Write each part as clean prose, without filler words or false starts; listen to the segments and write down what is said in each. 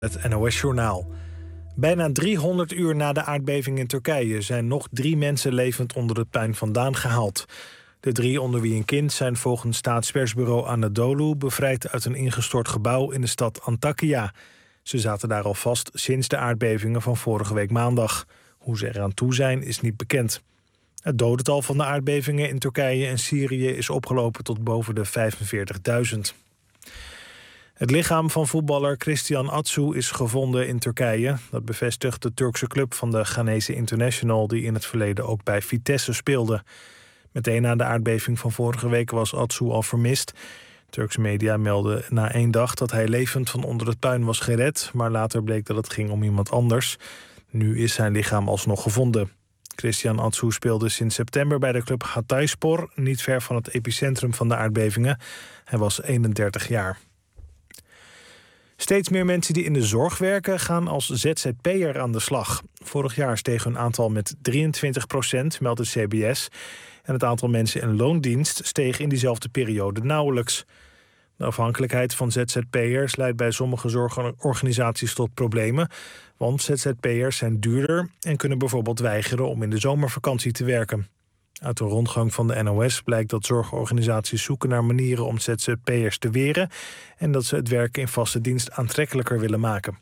Het NOS-journaal. Bijna 300 uur na de aardbeving in Turkije zijn nog 3 mensen levend onder het puin vandaan gehaald. De 3, onder wie een kind, zijn volgens staatspersbureau Anadolu bevrijd uit een ingestort gebouw in de stad Antakya. Ze zaten daar al vast sinds de aardbevingen van vorige week maandag. Hoe ze eraan toe zijn, is niet bekend. Het dodental van de aardbevingen in Turkije en Syrië is opgelopen tot boven de 45.000. Het lichaam van voetballer Christian Atsu is gevonden in Turkije. Dat bevestigt de Turkse club van de Ghanese International, die in het verleden ook bij Vitesse speelde. Meteen na de aardbeving van vorige week was Atsu al vermist. Turkse media meldden na 1 dag dat hij levend van onder het puin was gered, maar later bleek dat het ging om iemand anders. Nu is zijn lichaam alsnog gevonden. Christian Atsu speelde sinds september bij de club Hatayspor, niet ver van het epicentrum van de aardbevingen. Hij was 31 jaar. Steeds meer mensen die in de zorg werken gaan als ZZP'er aan de slag. Vorig jaar steeg hun aantal met 23%, meldt het CBS. En het aantal mensen in loondienst steeg in diezelfde periode nauwelijks. De afhankelijkheid van ZZP'ers leidt bij sommige zorgorganisaties tot problemen. Want ZZP'ers zijn duurder en kunnen bijvoorbeeld weigeren om in de zomervakantie te werken. Uit een rondgang van de NOS blijkt dat zorgorganisaties zoeken naar manieren om ZZP'ers te weren en dat ze het werken in vaste dienst aantrekkelijker willen maken.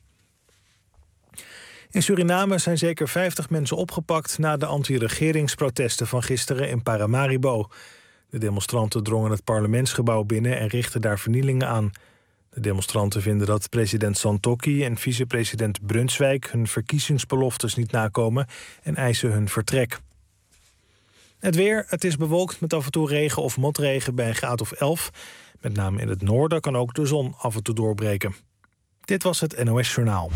In Suriname zijn zeker 50 mensen opgepakt na de anti-regeringsprotesten van gisteren in Paramaribo. De demonstranten drongen het parlementsgebouw binnen en richtten daar vernielingen aan. De demonstranten vinden dat president Santokki en vicepresident Brunswijk hun verkiezingsbeloftes niet nakomen en eisen hun vertrek. Het weer, het is bewolkt met af en toe regen of motregen bij een graad of 11. Met name in het noorden kan ook de zon af en toe doorbreken. Dit was het NOS Journaal.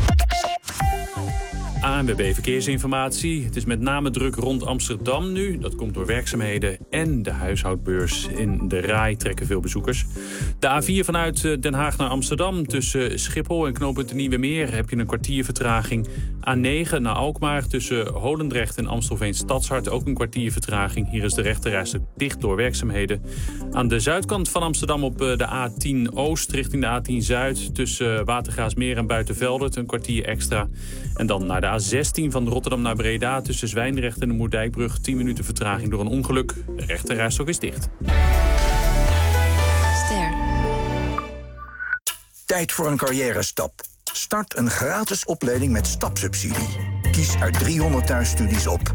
ANWB Verkeersinformatie. Het is met name druk rond Amsterdam nu. Dat komt door werkzaamheden en de huishoudbeurs in de Rai trekken veel bezoekers. De A4 vanuit Den Haag naar Amsterdam tussen Schiphol en knooppunt de Nieuwe Meer heb je een kwartier vertraging. A9 naar Alkmaar tussen Holendrecht en Amstelveen Stadshart ook een kwartier vertraging. Hier is de rechterrijstrook dicht door werkzaamheden. Aan de zuidkant van Amsterdam op de A10 Oost richting de A10 Zuid tussen Watergraafsmeer en Buitenveldert een kwartier extra. En dan naar de A16 van Rotterdam naar Breda tussen Zwijndrecht en de Moerdijkbrug 10 minuten vertraging door een ongeluk. De rechterrijstrook is dicht. Ster. Tijd voor een carrière-stap. Start een gratis opleiding met stapsubsidie. Kies uit 300 thuisstudies op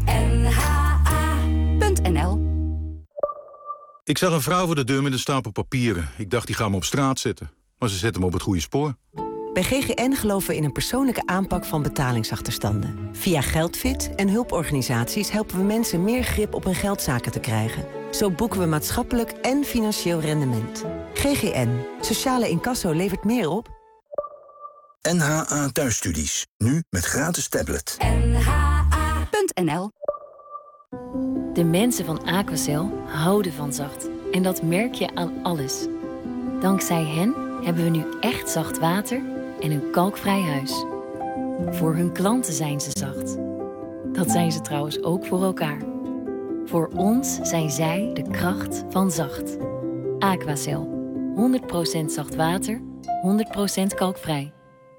nha.nl. Ik zag een vrouw voor de deur met een stapel papieren. Ik dacht, die gaan me op straat zetten. Maar ze zetten hem op het goede spoor. Bij GGN geloven we in een persoonlijke aanpak van betalingsachterstanden. Via Geldfit en hulporganisaties helpen we mensen meer grip op hun geldzaken te krijgen. Zo boeken we maatschappelijk en financieel rendement. GGN. Sociale incasso levert meer op. NHA thuisstudies. Nu met gratis tablet. nha.nl. De mensen van Aquacel houden van zacht. En dat merk je aan alles. Dankzij hen hebben we nu echt zacht water en een kalkvrij huis. Voor hun klanten zijn ze zacht. Dat zijn ze trouwens ook voor elkaar. Voor ons zijn zij de kracht van zacht. Aquacel. 100% zacht water, 100% kalkvrij.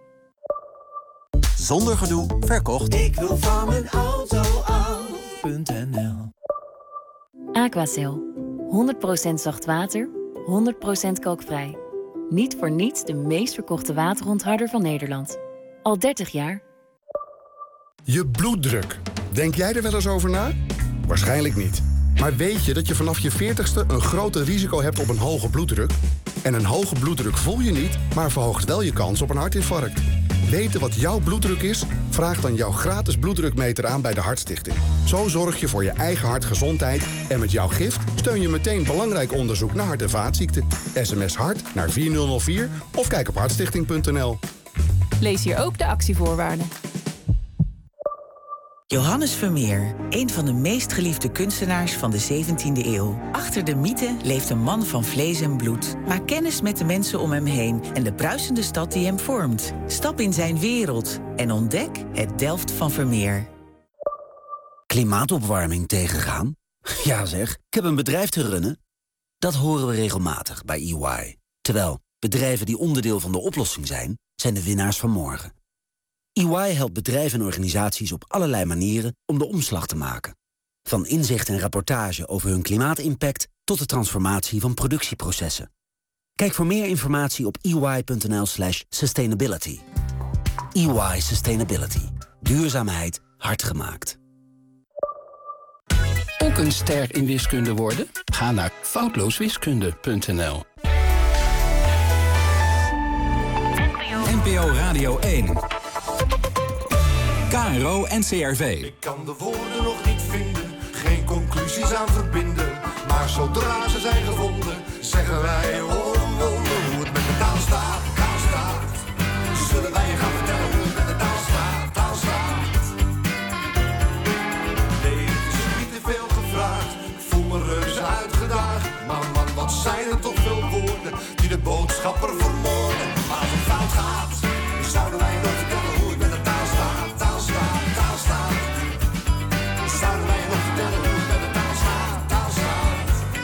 Zonder gedoe, verkocht. Ik wil van mijn auto af.nl. Aquacel. 100% zacht water, 100% kalkvrij. Niet voor niets de meest verkochte waterontharder van Nederland. Al 30 jaar. Je bloeddruk. Denk jij er wel eens over na? Waarschijnlijk niet. Maar weet je dat je vanaf je 40ste een groter risico hebt op een hoge bloeddruk? En een hoge bloeddruk voel je niet, maar verhoogt wel je kans op een hartinfarct. Weten wat jouw bloeddruk is? Vraag dan jouw gratis bloeddrukmeter aan bij de Hartstichting. Zo zorg je voor je eigen hartgezondheid en met jouw gift steun je meteen belangrijk onderzoek naar hart- en vaatziekten. SMS HART naar 4004 of kijk op hartstichting.nl. Lees hier ook de actievoorwaarden. Johannes Vermeer, een van de meest geliefde kunstenaars van de 17e eeuw. Achter de mythe leeft een man van vlees en bloed. Maak kennis met de mensen om hem heen en de bruisende stad die hem vormt. Stap in zijn wereld en ontdek het Delft van Vermeer. Klimaatopwarming tegengaan? Ja zeg, ik heb een bedrijf te runnen. Dat horen we regelmatig bij EY. Terwijl bedrijven die onderdeel van de oplossing zijn, zijn de winnaars van morgen. EY helpt bedrijven en organisaties op allerlei manieren om de omslag te maken. Van inzicht en rapportage over hun klimaatimpact tot de transformatie van productieprocessen. Kijk voor meer informatie op ey.nl/sustainability. EY Sustainability. Duurzaamheid hard gemaakt. Ook een ster in wiskunde worden? Ga naar foutlooswiskunde.nl. NPO Radio 1. KRO NCRV. Ik kan de woorden nog niet vinden, geen conclusies aan verbinden. Maar zodra ze zijn gevonden, zeggen wij oh wonder hoe het met de taal staat. Zullen wij je gaan vertellen hoe het met de taal staat. Nee, het is niet te veel gevraagd, ik voel me reuze uitgedaagd. Maar man, wat zijn er toch veel woorden die de boodschapper vermoorden. Maar als het fout gaat, zouden wij je nog vertellen hoe het met de taal staat. Zouden wij je nog vertellen hoe het met de taal staat.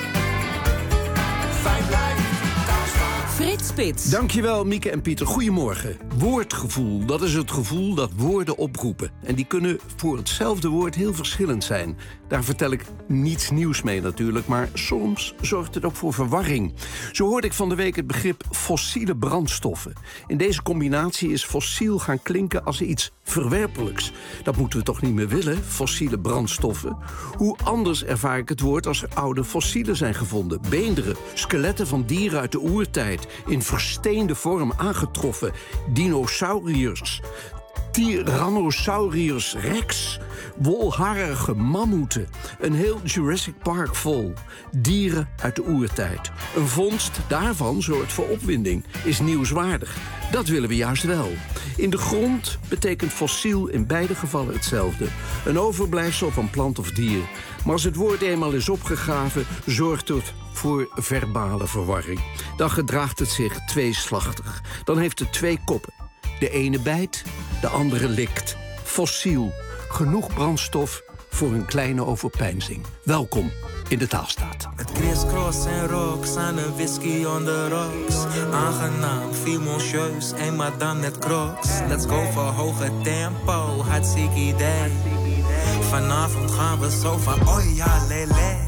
Fijn blijft, taal staat. Frits Spits. Dankjewel, Mieke en Pieter. Goedemorgen. Woordgevoel, dat is het gevoel dat woorden oproepen. En die kunnen voor hetzelfde woord heel verschillend zijn. Daar vertel ik niets nieuws mee natuurlijk, maar soms zorgt het ook voor verwarring. Zo hoorde ik van de week het begrip fossiele brandstoffen. In deze combinatie is fossiel gaan klinken als iets verwerpelijks. Dat moeten we toch niet meer willen, fossiele brandstoffen? Hoe anders ervaar ik het woord als er oude fossielen zijn gevonden. Beenderen, skeletten van dieren uit de oertijd, in versteende vorm aangetroffen. Dinosauriërs, Tyrannosaurus rex, wolharige mammoeten. Een heel Jurassic Park vol. Dieren uit de oertijd. Een vondst daarvan zorgt voor opwinding, is nieuwswaardig. Dat willen we juist wel. In de grond betekent fossiel in beide gevallen hetzelfde. Een overblijfsel van plant of dier. Maar als het woord eenmaal is opgegraven, zorgt het voor verbale verwarring. Dan gedraagt het zich tweeslachtig. Dan heeft het twee koppen. De ene bijt, de andere likt. Fossiel. Genoeg brandstof voor een kleine overpeinzing. Welkom in de Taalstaat. Het crisscross en rocks aan een whisky on the rocks. Aangenaam, fimoncieus, en maar dan met crocs. Let's go voor hoge tempo, hartstikke idee. Vanavond gaan we zo van, oh ja, lele.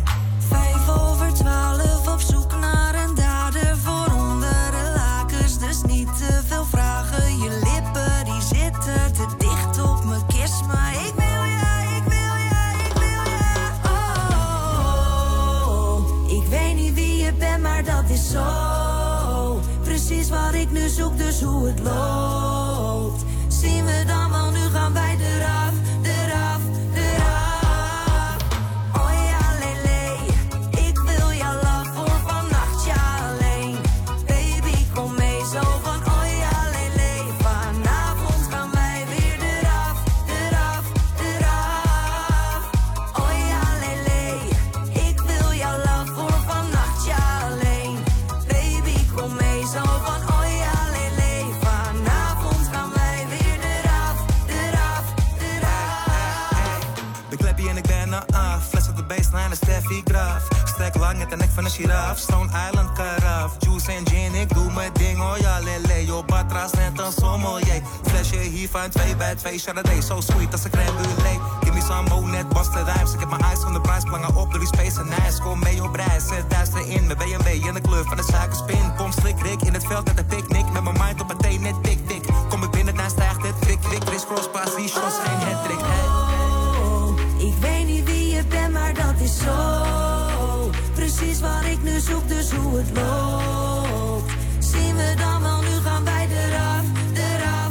11:55 op zoek naar een dader voor onder de lakens. Dus niet te veel vragen, je lippen die zitten te dicht op mijn kist. Maar ik wil ja, ik wil ja, ik wil ja. Oh, ik weet niet wie je bent, maar dat is zo. Precies wat ik nu zoek, dus hoe het loopt. Zien we dan wel, nu gaan wij eraf, eraf, eraf. Oh ja, lele, ik wil jouw love voor vannacht, ja alleen. Baby, kom mee zo van, oh ja, lele. Vanavond gaan wij weer eraf, eraf, eraf. Oh ja, lele, ik wil jouw love voor vannacht, ja alleen. Baby, kom mee zo van, oh ja, lele. Vanavond gaan wij weer eraf, eraf, eraf. De kleppie en ik ben er af. Fles op de baseline, een Steffi Graf. Stek lang met de nek van een giraf. Stone Island karaf. Juice en gin, ik doe mijn ding, oh ja, lele. Yo, batras net een sommelier. Flesje hiervan 2 bij 2 Chardonnay. So sweet als een crème brûlée. Give me some more, net Boston Rhymes. Ik heb mijn eyes van de prijs, plangen op door die space en ijs. Kom mee op reis, zet duister in. Mijn BMW in de kleur van de suikerspin. Kom slik, rik in het veld met een picknick. Met mijn mind op een thee, net dik, dik. Kom ik binnen, dan stijgt het kwik, kwik. Chris Cross, pass, die shots, geen hattrick, Ik weet niet wie je bent, maar dat is zo. Precies wat ik nu zoek, dus hoe het loopt. Zien we dan wel, nu gaan wij eraf, eraf,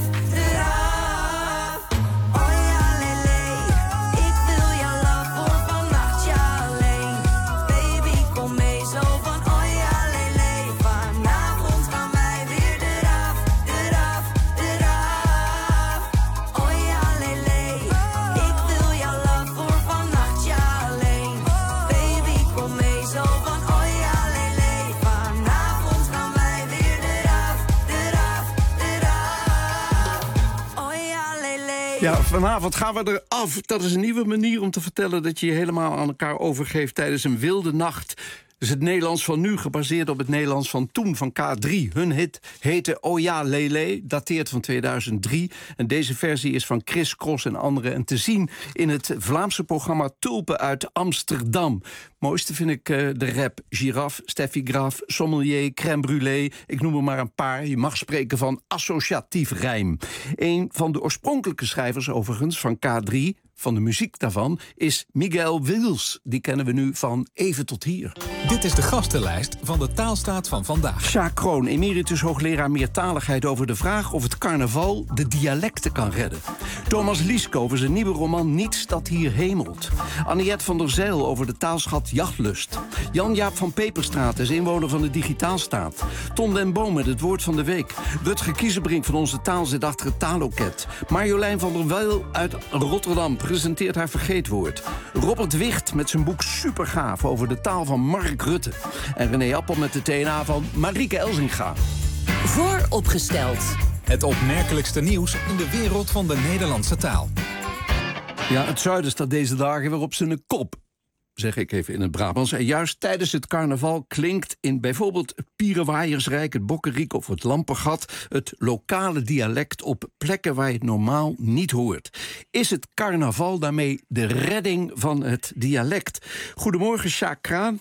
eraf. Oh ja, lele, ik wil jouw love voor vannacht, ja alleen. Baby, kom mee zo van, oh ja, lele. Vanavond gaan wij weer eraf, eraf, eraf. Oh ja, lele, ik wil jouw love voor vannacht, ja alleen. Baby, kom mee zo van, oh ja, lele. Vanavond gaan wij weer eraf, eraf, eraf. Oh ja, lele. Ja, vanavond gaan we eraf. Dat is een nieuwe manier om te vertellen dat je je helemaal aan elkaar overgeeft tijdens een wilde nacht. Dus het Nederlands van nu gebaseerd op het Nederlands van toen, van K3. Hun hit heette Oh ja, Lele, dateert van 2003. En deze versie is van Chris Cross en anderen. En te zien in het Vlaamse programma Tulpen uit Amsterdam. Mooiste vind ik de rap. Giraffe, Steffi Graf, Sommelier, Crème Brûlée. Ik noem er maar een paar. Je mag spreken van associatief rijm. Een van de oorspronkelijke schrijvers overigens van K3... van de muziek daarvan, is Miguel Wils. Die kennen we nu van Even tot hier. Dit is de gastenlijst van de Taalstaat van vandaag. Sjaak Kroon, emeritus hoogleraar meertaligheid over de vraag of het carnaval de dialecten kan redden. Thomas Liesk over zijn nieuwe roman Niets dat hier hemelt. Anniette van der Zijl over de taalschat Jachtlust. Jan-Jaap van Peperstraat is inwoner van de Digitaalstaat. Ton den Boom met het woord van de week. Rutger Kiezenbrink van Onze Taal zit achter het taaloket. Marjolein van der Wel uit Rotterdam presenteert haar vergeetwoord. Robert Wicht met zijn boek Supergaaf over de taal van Mark Rutte. En René Appel met de TNA van Marieke Elzinga. Vooropgesteld. Het opmerkelijkste nieuws in de wereld van de Nederlandse taal. Ja, het zuiden staat deze dagen weer op zijn kop, zeg ik even in het Brabants. En juist tijdens het carnaval klinkt in bijvoorbeeld Pierewaaiersrijk, het Bokkenriek of het Lampengat het lokale dialect op plekken waar je het normaal niet hoort. Is het carnaval daarmee de redding van het dialect? Goedemorgen, Sjaak Kraan.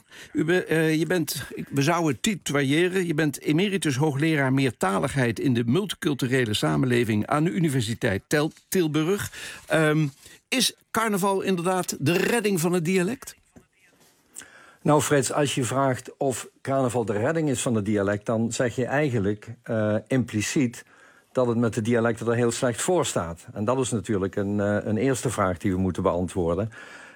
We zouden het titueren. Je bent emeritus hoogleraar meertaligheid in de multiculturele samenleving aan de Universiteit Tilburg. Is carnaval inderdaad de redding van het dialect? Nou Frits, als je vraagt of carnaval de redding is van het dialect, dan zeg je eigenlijk impliciet dat het met de dialecten er heel slecht voor staat. En dat is natuurlijk een eerste vraag die we moeten beantwoorden.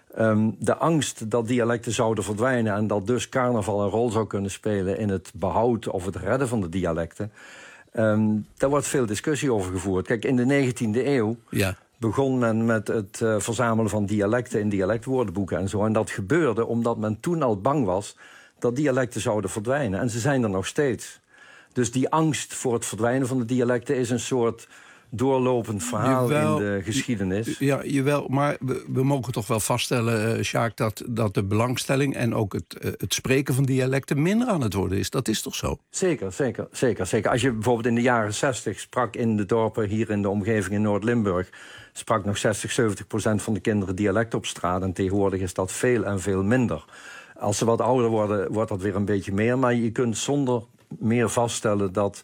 De angst dat dialecten zouden verdwijnen en dat dus carnaval een rol zou kunnen spelen in het behoud of het redden van de dialecten, daar wordt veel discussie over gevoerd. Kijk, in de 19e eeuw begon men met het verzamelen van dialecten in dialectwoordenboeken en zo. En dat gebeurde omdat men toen al bang was dat dialecten zouden verdwijnen. En ze zijn er nog steeds. Dus die angst voor het verdwijnen van de dialecten is een soort doorlopend verhaal in de geschiedenis. Ja, jawel, maar we mogen toch wel vaststellen, Sjaak, dat de belangstelling en ook het spreken van dialecten minder aan het worden is. Dat is toch zo? Zeker. Als je bijvoorbeeld in de jaren 60 sprak in de dorpen hier in de omgeving in Noord-Limburg, sprak nog 60-70% van de kinderen dialect op straat. En tegenwoordig is dat veel en veel minder. Als ze wat ouder worden, wordt dat weer een beetje meer. Maar je kunt zonder meer vaststellen dat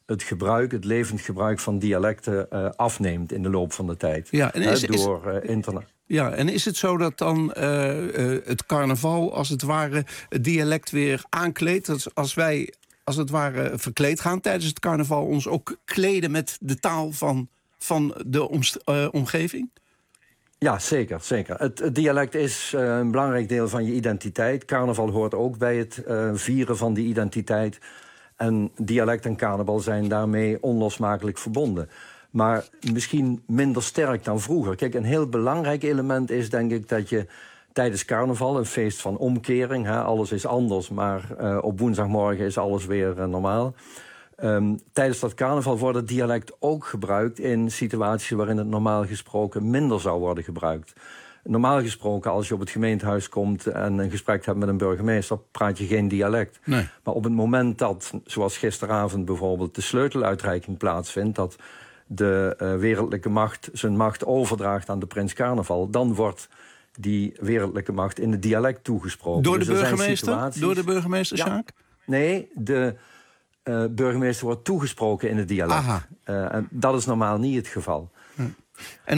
het levend gebruik van dialecten afneemt in de loop van de tijd. Ja, en door internet. Ja, en is het zo dat dan het carnaval als het ware het dialect weer aankleedt? Dat als wij als het ware verkleed gaan tijdens het carnaval, ons ook kleden met de taal van de omgeving? Ja, zeker. Het dialect is een belangrijk deel van je identiteit. Carnaval hoort ook bij het vieren van die identiteit. En dialect en carnaval zijn daarmee onlosmakelijk verbonden. Maar misschien minder sterk dan vroeger. Kijk, een heel belangrijk element is denk ik dat je tijdens carnaval, een feest van omkering, alles is anders, maar op woensdagmorgen is alles weer normaal. Tijdens dat carnaval wordt het dialect ook gebruikt in situaties waarin het normaal gesproken minder zou worden gebruikt. Normaal gesproken, als je op het gemeentehuis komt en een gesprek hebt met een burgemeester, praat je geen dialect. Nee. Maar op het moment dat, zoals gisteravond bijvoorbeeld, de sleuteluitreiking plaatsvindt, dat de wereldlijke macht zijn macht overdraagt aan de prins carnaval, dan wordt die wereldlijke macht in het dialect toegesproken. Door de burgemeester? Door de burgemeester, Sjaak? Nee, de burgemeester wordt toegesproken in het dialect. En dat is normaal niet het geval. En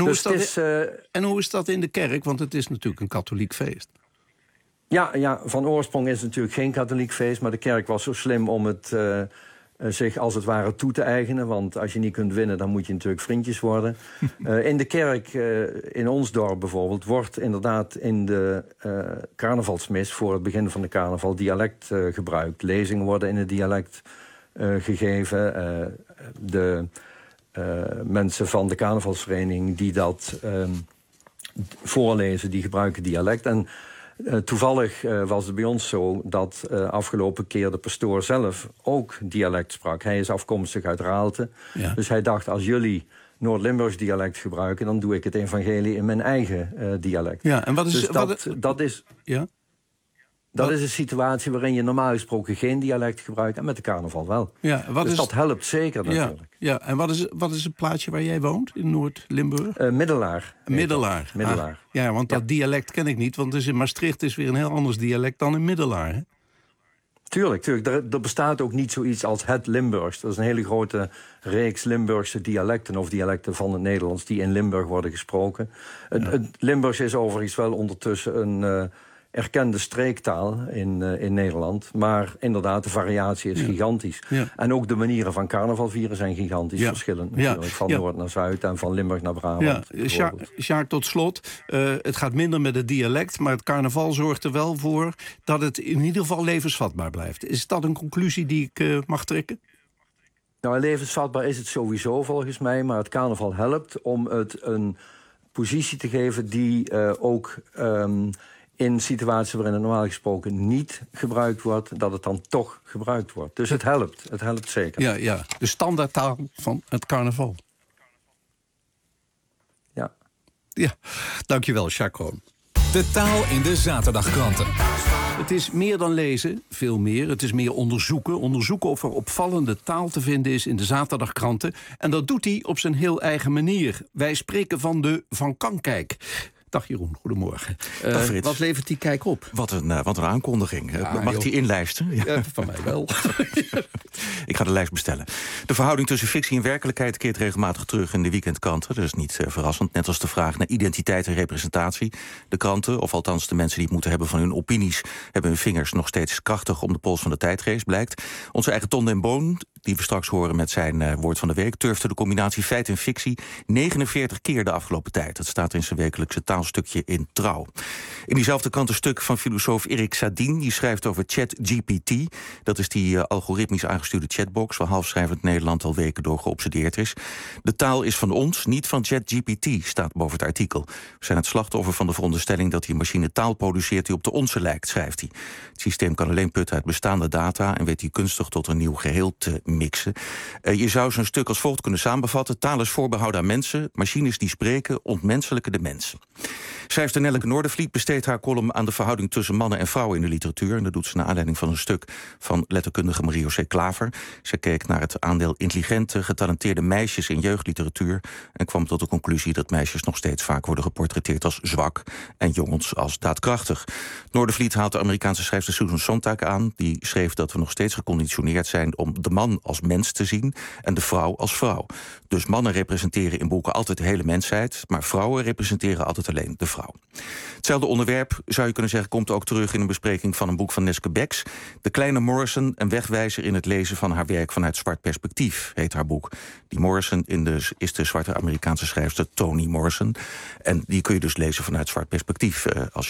hoe is dat in de kerk? Want het is natuurlijk een katholiek feest. Ja, van oorsprong is het natuurlijk geen katholiek feest, maar de kerk was zo slim om het zich als het ware toe te eigenen. Want als je niet kunt winnen, dan moet je natuurlijk vriendjes worden. In de kerk, in ons dorp bijvoorbeeld, wordt inderdaad in de carnavalsmis voor het begin van de carnaval dialect gebruikt. Lezingen worden in het dialect gegeven. De mensen van de carnavalsvereniging die dat voorlezen, die gebruiken dialect. En toevallig was het bij ons zo dat afgelopen keer de pastoor zelf ook dialect sprak. Hij is afkomstig uit Raalte. Ja. Dus hij dacht, als jullie Noord-Limburgs dialect gebruiken, dan doe ik het evangelie in mijn eigen dialect. Ja, en wat is... Dus dat is... Ja? Dat is een situatie waarin je normaal gesproken geen dialect gebruikt... en met de carnaval wel. Ja, dus dat helpt zeker natuurlijk. Ja. En wat is het plaatsje waar jij woont in Noord-Limburg? Middelaar. Middelaar. Ja, want dat dialect ken ik niet. Want dus in Maastricht is weer een heel anders dialect dan in Middelaar. Hè? Tuurlijk. Er bestaat ook niet zoiets als het Limburgs. Dat is een hele grote reeks Limburgse dialecten... of dialecten van het Nederlands die in Limburg worden gesproken. Het Limburgs is overigens wel ondertussen een... erkende streektaal in Nederland. Maar inderdaad, de variatie is gigantisch. Ja. En ook de manieren van carnaval vieren zijn gigantisch verschillend. Natuurlijk. Van Noord naar Zuid en van Limburg naar Brabant. Sjaak, tot slot. Het gaat minder met het dialect... maar het carnaval zorgt er wel voor... dat het in ieder geval levensvatbaar blijft. Is dat een conclusie die ik mag trekken? Nou, levensvatbaar is het sowieso volgens mij... maar het carnaval helpt om het een positie te geven... die ook... in situaties waarin het normaal gesproken niet gebruikt wordt... dat het dan toch gebruikt wordt. Dus het helpt. Het helpt zeker. Ja. De standaardtaal van het carnaval. Ja, dankjewel, Sjaak Kroon. De taal in de zaterdagkranten. Het is meer dan lezen, veel meer. Het is meer onderzoeken. Onderzoeken of er opvallende taal te vinden is in de zaterdagkranten. En dat doet hij op zijn heel eigen manier. Wij spreken van de Van Kankijk. Dag Jeroen, goedemorgen. Wat levert die kijk op? Wat een aankondiging. Mag ik die inlijsten? Ja, van mij wel. Ik ga de lijst bestellen. De verhouding tussen fictie en werkelijkheid keert regelmatig terug in de weekendkranten. Dat is niet verrassend. Net als de vraag naar identiteit en representatie. De kranten, of althans de mensen die het moeten hebben van hun opinies... hebben hun vingers nog steeds krachtig om de pols van de tijdgeest, blijkt. Onze eigen Ton den Boon, die we straks horen met zijn woord van de week... turfde de combinatie feit en fictie 49 keer de afgelopen tijd. Dat staat in zijn wekelijkse taalstukje in Trouw. In diezelfde krant een stuk van filosoof Erik Sadin. Die schrijft over ChatGPT. Dat is die algoritmisch aangestuurde chatbox... waar halfschrijvend Nederland al weken door geobsedeerd is. De taal is van ons, niet van ChatGPT, staat boven het artikel. We zijn het slachtoffer van de veronderstelling dat die machine taal produceert... die op de onze lijkt, schrijft hij. Het systeem kan alleen putten uit bestaande data... en weet die kunstig tot een nieuw geheel te mixen. Je zou zo'n stuk als volgt kunnen samenvatten. Taal is voorbehouden aan mensen. Machines die spreken ontmenselijken de mensen. Schrijfster Nelleke Noordervliet besteedt haar column aan de verhouding tussen mannen en vrouwen in de literatuur. En dat doet ze naar aanleiding van een stuk van letterkundige Mario C. Klaver. Ze keek naar het aandeel intelligente, getalenteerde meisjes in jeugdliteratuur en kwam tot de conclusie dat meisjes nog steeds vaak worden geportretteerd als zwak en jongens als daadkrachtig. Noordervliet haalt de Amerikaanse schrijfster Susan Sontag aan. Die schreef dat we nog steeds geconditioneerd zijn om de man als mens te zien en de vrouw als vrouw. Dus mannen representeren in boeken altijd de hele mensheid, maar vrouwen representeren altijd alleen de vrouw. Hetzelfde onderwerp, zou je kunnen zeggen, komt ook terug in een bespreking van een boek van Neske Becks. De kleine Morrison, een wegwijzer in het lezen van haar werk vanuit zwart perspectief, heet haar boek. Die Morrison is de zwarte Amerikaanse schrijfster Toni Morrison. En die kun je dus lezen vanuit zwart perspectief als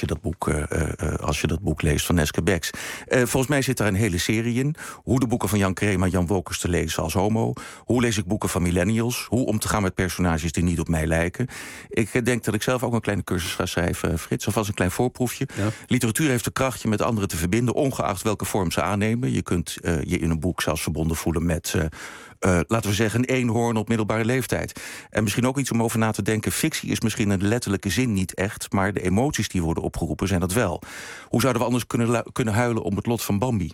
je dat boek leest van Neske Becks. Volgens mij zit daar een hele serie in. Hoe de boeken van Jan Kremer, Jan Wolkers te lezen als homo. Hoe lees ik boeken van millennials. Hoe om te gaan met personages die niet op mij lijken. Ik denk dat ik zelf ook een kleine cursus ga schrijven, Frits. Alvast een klein voorproefje. Ja. Literatuur heeft de kracht je met anderen te verbinden, ongeacht welke vorm ze aannemen. Je kunt je in een boek zelfs verbonden voelen met, laten we zeggen, een eenhoorn op middelbare leeftijd. En misschien ook iets om over na te denken. Fictie is misschien in de letterlijke zin niet echt, maar de emoties die worden opgeroepen zijn dat wel. Hoe zouden we anders kunnen huilen om het lot van Bambi?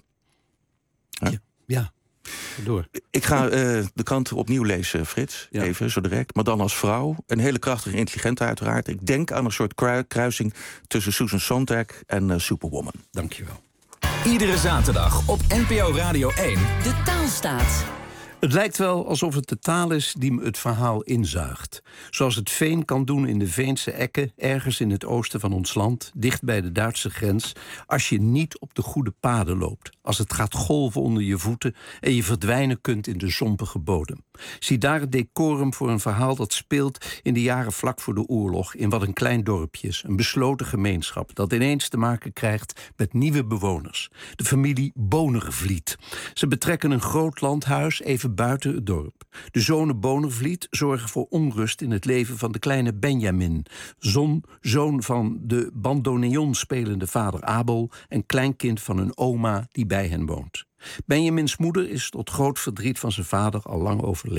Ja. Door. Ik ga de krant opnieuw lezen, Frits. Ja. Even, zo direct. Maar dan als vrouw. Een hele krachtige, intelligente uiteraard. Ik denk aan een soort kruising tussen Susan Sontag en Superwoman. Dankjewel. Iedere zaterdag op NPO Radio 1. De Taalstaat. Het lijkt wel alsof het de taal is die me het verhaal inzuigt. Zoals het veen kan doen in de Veense ekken, ergens in het oosten van ons land, dicht bij de Duitse grens, als je niet op de goede paden loopt. Als het gaat golven onder je voeten en je verdwijnen kunt in de zompige bodem. Zie daar het decorum voor een verhaal dat speelt in de jaren vlak voor de oorlog, in wat een klein dorpje is, een besloten gemeenschap dat ineens te maken krijgt met nieuwe bewoners. De familie Bonervliet. Ze betrekken een groot landhuis even buiten het dorp. De zonen Bonervliet zorgen voor onrust in het leven van de kleine Benjamin, zoon van de bandoneon spelende vader Abel en kleinkind van een oma die bij hen woont. Benjamins moeder is tot groot verdriet van zijn vader al lang overleden.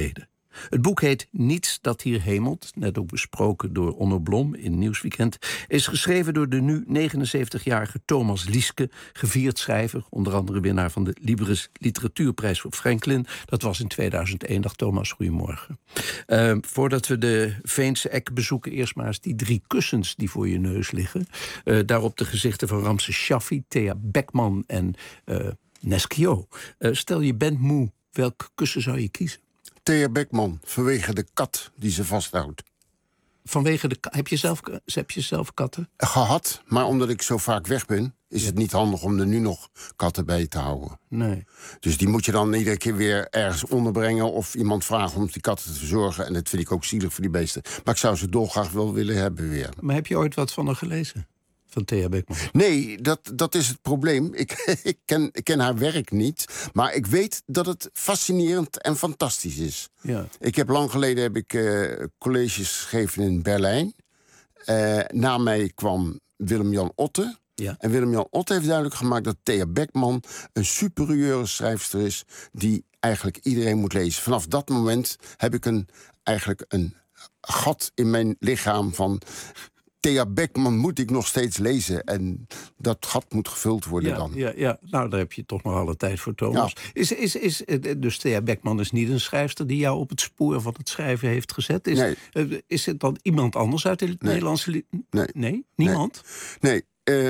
Het boek heet Niets dat hier hemelt, net ook besproken door Onno Blom in Nieuwsweekend. Is geschreven door de nu 79-jarige Thomas Lieske, gevierd schrijver, onder andere winnaar van de Libris Literatuurprijs voor Franklin. Dat was in 2001. Dag Thomas, goedemorgen. Voordat we de Veense Ek bezoeken, eerst maar eens die 3 kussens die voor je neus liggen. Daarop de gezichten van Ramses Shaffi, Thea Beckman en Nesquio. Stel je bent moe, welk kussen zou je kiezen? Thea Beckman, vanwege de kat die ze vasthoudt. Vanwege de heb je zelf katten? Gehad, maar omdat ik zo vaak weg ben, is het niet handig om er nu nog katten bij te houden. Nee. Dus die moet je dan iedere keer weer ergens onderbrengen of iemand vragen om die katten te verzorgen. En dat vind ik ook zielig voor die beesten. Maar ik zou ze dolgraag wel willen hebben weer. Maar heb je ooit wat van haar gelezen? Van Thea Beckman? Nee, dat is het probleem. Ik ken haar werk niet. Maar ik weet dat het fascinerend en fantastisch is. Ja. Ik heb lang geleden colleges gegeven in Berlijn. Na mij kwam Willem-Jan Otte. Ja. En Willem-Jan Otte heeft duidelijk gemaakt dat Thea Beckman een superieure schrijfster is die eigenlijk iedereen moet lezen. Vanaf dat moment heb ik eigenlijk een gat in mijn lichaam van Thea Beckman moet ik nog steeds lezen. En dat gat moet gevuld worden dan. Ja. Nou, daar heb je toch nog alle tijd voor, Thomas. Ja. Dus Thea Beckman is niet een schrijfster die jou op het spoor van het schrijven heeft gezet? Is het dan iemand anders uit de Nederlandse... Nee? Niemand? Nee.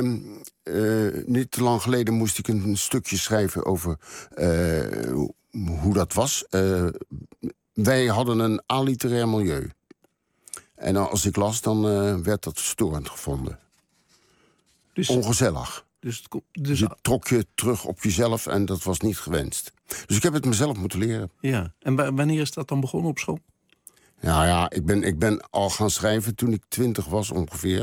Niet te lang geleden moest ik een stukje schrijven over hoe dat was. Wij hadden een aliterair milieu. En als ik las, dan werd dat storend gevonden. Dus, ongezellig. Dus je trok je terug op jezelf en dat was niet gewenst. Dus ik heb het mezelf moeten leren. Ja. En wanneer is dat dan begonnen op school? Nou ja, ik ben al gaan schrijven toen ik 20 was ongeveer.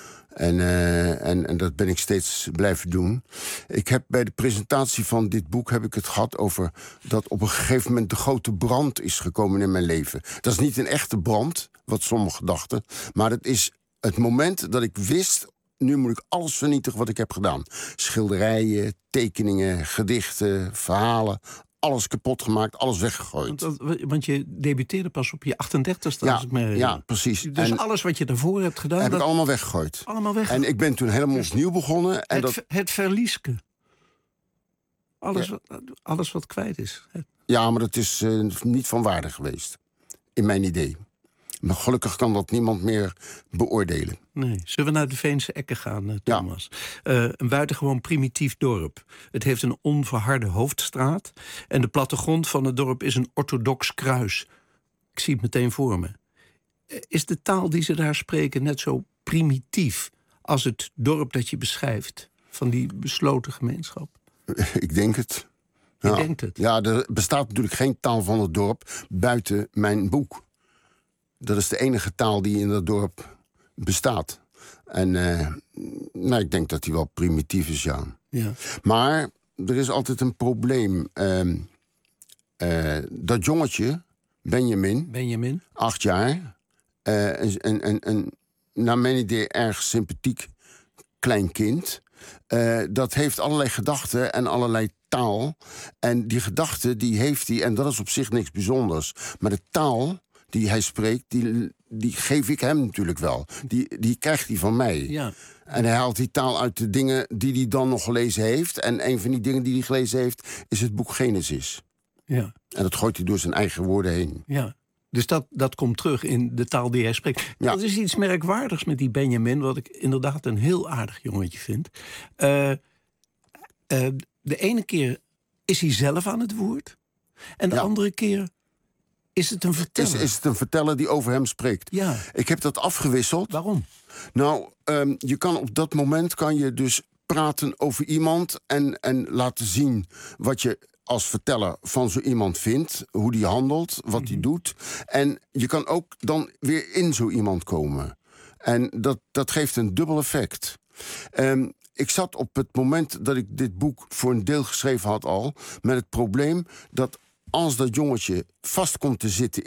En dat ben ik steeds blijven doen. Ik heb bij de presentatie van dit boek heb ik het gehad over dat op een gegeven moment de grote brand is gekomen in mijn leven. Dat is niet een echte brand, wat sommigen dachten. Maar het is het moment dat ik wist, nu moet ik alles vernietigen wat ik heb gedaan. Schilderijen, tekeningen, gedichten, verhalen. Alles kapot gemaakt, alles weggegooid. Want je debuteerde pas op je 38ste, als ik me herinner. Ja, precies. Dus alles wat je daarvoor hebt gedaan... Heb ik allemaal weggegooid. En ik ben toen helemaal opnieuw begonnen. En het verlieske. Alles wat kwijt is. Ja, maar dat is niet van waarde geweest. In mijn idee. Maar gelukkig kan dat niemand meer beoordelen. Nee. Zullen we naar de Veense Ekken gaan, Thomas? Ja. Een buitengewoon primitief dorp. Het heeft een onverharde hoofdstraat. En de plattegrond van het dorp is een orthodox kruis. Ik zie het meteen voor me. Is de taal die ze daar spreken net zo primitief als het dorp dat je beschrijft? Van die besloten gemeenschap? Ik denk het. Je denkt het? Ja, er bestaat natuurlijk geen taal van het dorp buiten mijn boek. Dat is de enige taal die in dat dorp bestaat. En ik denk dat die wel primitief is, ja. Maar er is altijd een probleem. Dat jongetje, Benjamin 8 jaar... en naar mijn idee erg sympathiek klein kind... dat heeft allerlei gedachten en allerlei taal. En die gedachten, die heeft hij, en dat is op zich niks bijzonders. Maar de taal die hij spreekt, die geef ik hem natuurlijk wel. Die krijgt hij van mij. Ja. En hij haalt die taal uit de dingen die hij dan nog gelezen heeft. En een van die dingen die hij gelezen heeft, is het boek Genesis. Ja. En dat gooit hij door zijn eigen woorden heen. Ja. Dus dat komt terug in de taal die hij spreekt. Ja. Dat is iets merkwaardigs met die Benjamin, wat ik inderdaad een heel aardig jongetje vind. De ene keer is hij zelf aan het woord. En de andere keer is het een verteller. Is het een verteller die over hem spreekt. Ja. Ik heb dat afgewisseld. Waarom? Nou, je kan op dat moment dus praten over iemand en laten zien wat je als verteller van zo iemand vindt, hoe die handelt, wat hij doet. En je kan ook dan weer in zo iemand komen. En dat geeft een dubbel effect. Ik zat op het moment dat ik dit boek voor een deel geschreven had al, met het probleem dat als dat jongetje vast komt te zitten in dat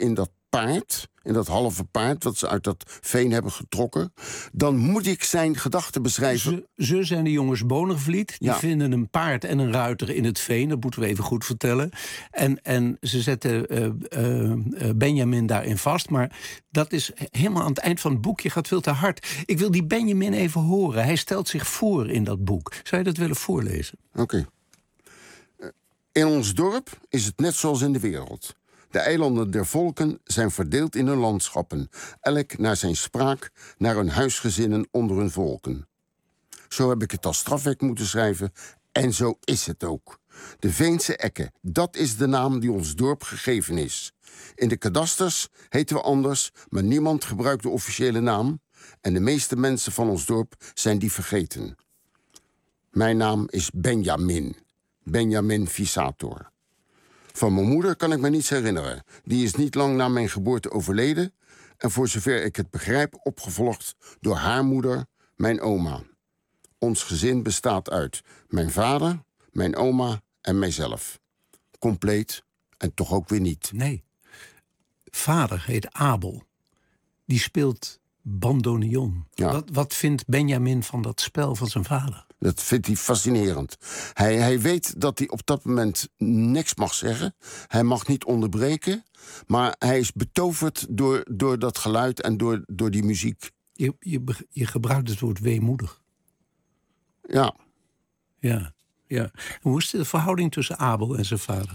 paard, in dat halve paard... wat ze uit dat veen hebben getrokken... dan moet ik zijn gedachten beschrijven. Ze zijn de jongens Bonervliet. Die vinden een paard en een ruiter in het veen. Dat moeten we even goed vertellen. En ze zetten Benjamin daarin vast. Maar dat is helemaal aan het eind van het boekje. Gaat veel te hard. Ik wil die Benjamin even horen. Hij stelt zich voor in dat boek. Zou je dat willen voorlezen? Oké. In ons dorp is het net zoals in de wereld. De eilanden der volken zijn verdeeld in hun landschappen, elk naar zijn spraak, naar hun huisgezinnen onder hun volken. Zo heb ik het als strafwerk moeten schrijven, en zo is het ook. De Veense Ekke, dat is de naam die ons dorp gegeven is. In de kadasters heten we anders, maar niemand gebruikt de officiële naam, en de meeste mensen van ons dorp zijn die vergeten. Mijn naam is Benjamin Visator. Van mijn moeder kan ik me niets herinneren. Die is niet lang na mijn geboorte overleden... en voor zover ik het begrijp opgevolgd door haar moeder, mijn oma. Ons gezin bestaat uit mijn vader, mijn oma en mijzelf. Compleet en toch ook weer niet. Nee. Vader heet Abel. Die speelt bandoneon. Ja. Wat vindt Benjamin van dat spel van zijn vader? Dat vindt hij fascinerend. Hij weet dat hij op dat moment niks mag zeggen. Hij mag niet onderbreken. Maar hij is betoverd door dat geluid en door die muziek. Je gebruikt het woord weemoedig. Ja. Ja. Hoe is de verhouding tussen Abel en zijn vader?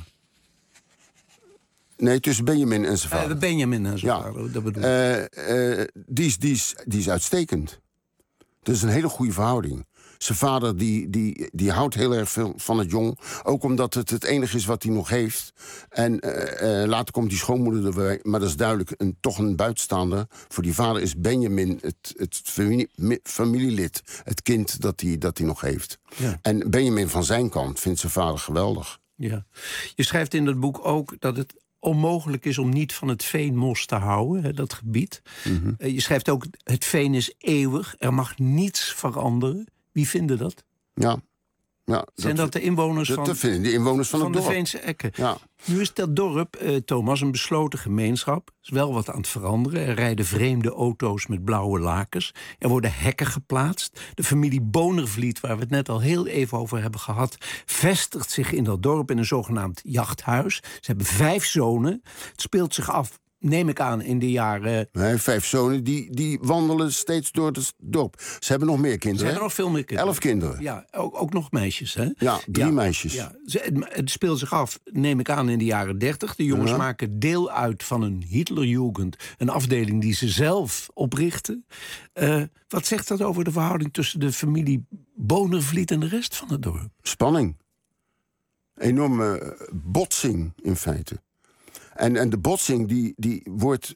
Nee, tussen Benjamin en zijn vader. Benjamin en zijn vader, dat bedoel ik. Die is uitstekend. Dat is een hele goede verhouding. Zijn vader die houdt heel erg veel van het jong. Ook omdat het enige is wat hij nog heeft. En later komt die schoonmoeder erbij. Maar dat is duidelijk toch een buitenstaander. Voor die vader is Benjamin het familielid. Het kind dat hij nog heeft. Ja. En Benjamin van zijn kant vindt zijn vader geweldig. Ja. Je schrijft in dat boek ook dat het onmogelijk is om niet van het veenmos te houden, dat gebied. Mm-hmm. Je schrijft ook, het veen is eeuwig. Er mag niets veranderen. Wie vinden dat? Ja. Zijn dat de inwoners van... Dat vinden de inwoners van het dorp. De Veense Ekke. Ja. Nu is dat dorp, Thomas, een besloten gemeenschap. Er is wel wat aan het veranderen. Er rijden vreemde auto's met blauwe lakens. Er worden hekken geplaatst. De familie Bonervliet, waar we het net al heel even over hebben gehad, vestigt zich in dat dorp in een zogenaamd jachthuis. Ze hebben 5 zonen. Het speelt zich af, neem ik aan, in de jaren... Nee, 5 zonen, die wandelen steeds door het dorp. Ze hebben nog meer kinderen. Ze hebben nog veel meer kinderen. 11 kinderen. Ja, ook nog meisjes, hè? Ja, 3 meisjes. Ja. Het speelt zich af, neem ik aan, in de jaren 30. De jongens maken deel uit van een Hitlerjugend. Een afdeling die ze zelf oprichten. Wat zegt dat over de verhouding tussen de familie Bonervliet en de rest van het dorp? Spanning. Enorme botsing, in feite. En de botsing die wordt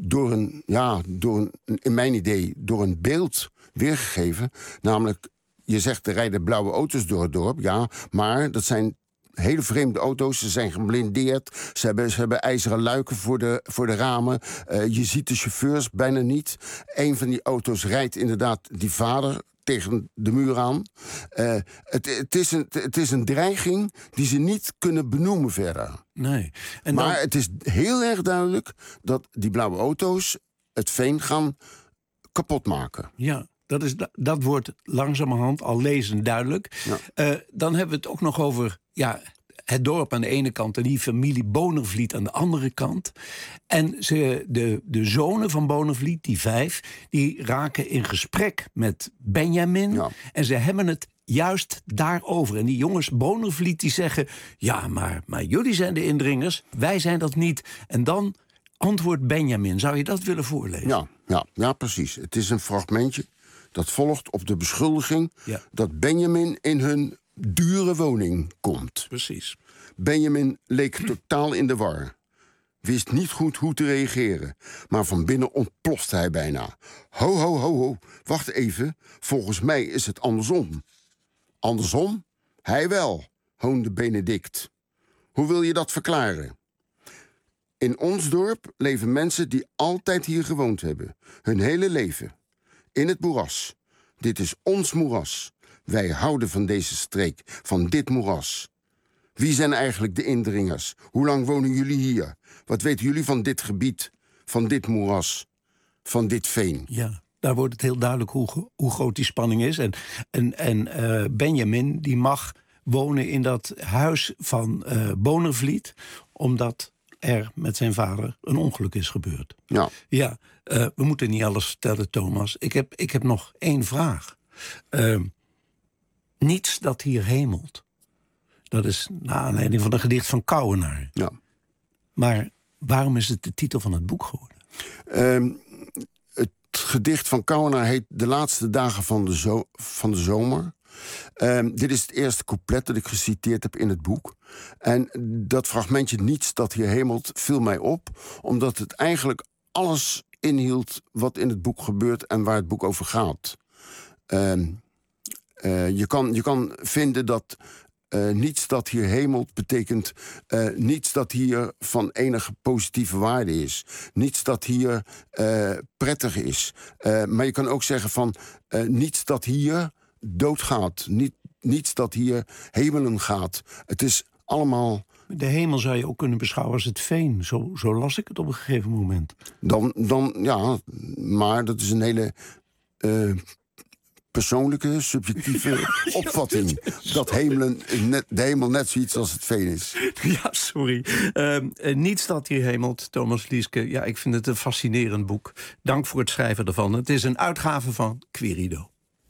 in mijn idee, door een beeld weergegeven. Namelijk, je zegt er rijden blauwe auto's door het dorp. Ja, maar dat zijn hele vreemde auto's. Ze zijn geblindeerd. Ze hebben ijzeren luiken voor de ramen. Je ziet de chauffeurs bijna niet. Een van die auto's rijdt inderdaad die vader tegen de muur aan. Het is een dreiging die ze niet kunnen benoemen verder. Nee. Maar het is heel erg duidelijk dat die blauwe auto's het veen gaan kapot maken. Ja, dat wordt langzamerhand al lezend duidelijk. Ja. Dan hebben we het ook nog over het dorp aan de ene kant en die familie Bonervliet aan de andere kant. En de zonen van Bonervliet, die 5, die raken in gesprek met Benjamin. Ja. En ze hebben het juist daarover. En die jongens Bonervliet die zeggen, ja, maar jullie zijn de indringers, wij zijn dat niet. En dan antwoordt Benjamin. Zou je dat willen voorlezen? Ja, precies. Het is een fragmentje dat volgt op de beschuldiging dat Benjamin in hun dure woning komt. Precies. Benjamin leek totaal in de war. Wist niet goed hoe te reageren. Maar van binnen ontplofte hij bijna. Ho, wacht even. Volgens mij is het andersom. Andersom? Hij wel, hoonde Benedict. Hoe wil je dat verklaren? In ons dorp leven mensen die altijd hier gewoond hebben. Hun hele leven. In het moeras. Dit is ons moeras. Wij houden van deze streek, van dit moeras. Wie zijn eigenlijk de indringers? Hoe lang wonen jullie hier? Wat weten jullie van dit gebied? van dit moeras, van dit veen. Ja, daar wordt het heel duidelijk hoe groot die spanning is. En Benjamin die mag wonen in dat huis van Bonervliet, omdat er met zijn vader een ongeluk is gebeurd. Ja, we moeten niet alles vertellen, Thomas. Ik heb nog 1 vraag. Niets dat hier hemelt. Dat is naar aanleiding van een gedicht van Kouwenaar. Ja. Maar waarom is het de titel van het boek geworden? Het gedicht van Kouwenaar heet De laatste dagen van de zomer. Dit is het eerste couplet dat ik geciteerd heb in het boek. En dat fragmentje Niets dat hier hemelt viel mij op, omdat het eigenlijk alles inhield wat in het boek gebeurt en waar het boek over gaat. Je kan vinden dat niets dat hier hemelt betekent niets dat hier van enige positieve waarde is. Niets dat hier prettig is. Maar je kan ook zeggen van niets dat hier doodgaat. Niets dat hier hemelen gaat. Het is allemaal... De hemel zou je ook kunnen beschouwen als het veen. Zo las ik het op een gegeven moment. Dan ja, maar dat is een hele persoonlijke, subjectieve opvatting. Dat de hemel net zoiets als het veen is. Ja, sorry. Niets dat hier hemelt, Thomas Lieske. Ja, ik vind het een fascinerend boek. Dank voor het schrijven ervan. Het is een uitgave van Querido.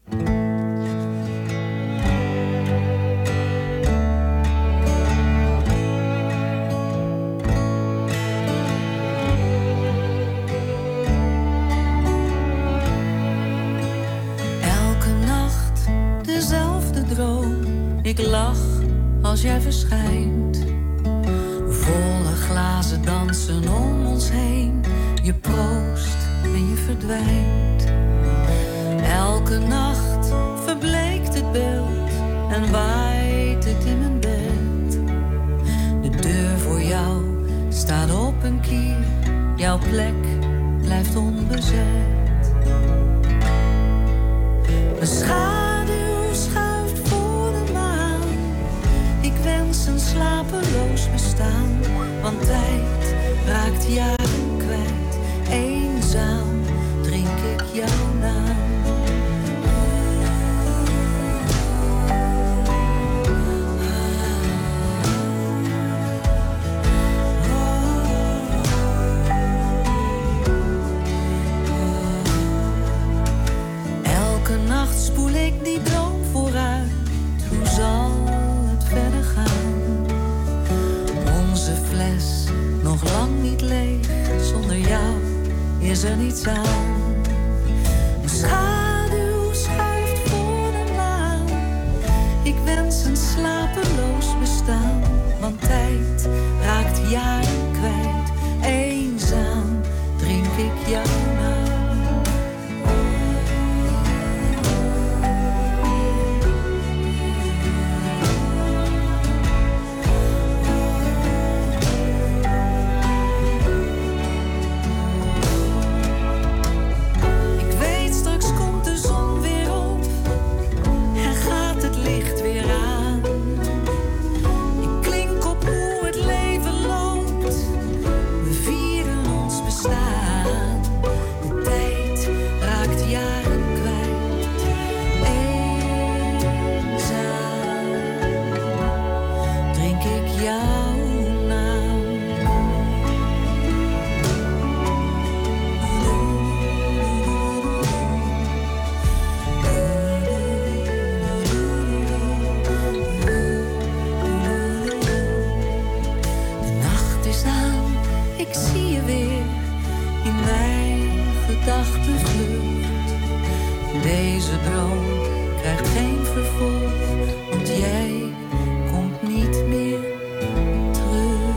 Ik lach als jij verschijnt. Volle glazen dansen om ons heen. Je proost en je verdwijnt. Elke nacht verbleekt het beeld en waait het in mijn bed. De deur voor jou staat op een kier. Jouw plek blijft onbezet. Een schaduw schuift voor de maan. Ik wens een slapeloos bestaan. Want tijd raakt jaren kwijt. Eenzaam drink ik jouw naam. Elke nacht spoel ik die droom vooruit. Hoe zal het verder gaan? Onze fles nog lang niet leeg. Zonder jou is er niets aan. Een schaduw schuift voor de maan. Ik wens een slapeloos bestaan. Want tijd raakt jaren kwijt. Eenzaam drink ik jouw naam. Deze droom krijgt geen vervolg, want jij komt niet meer terug.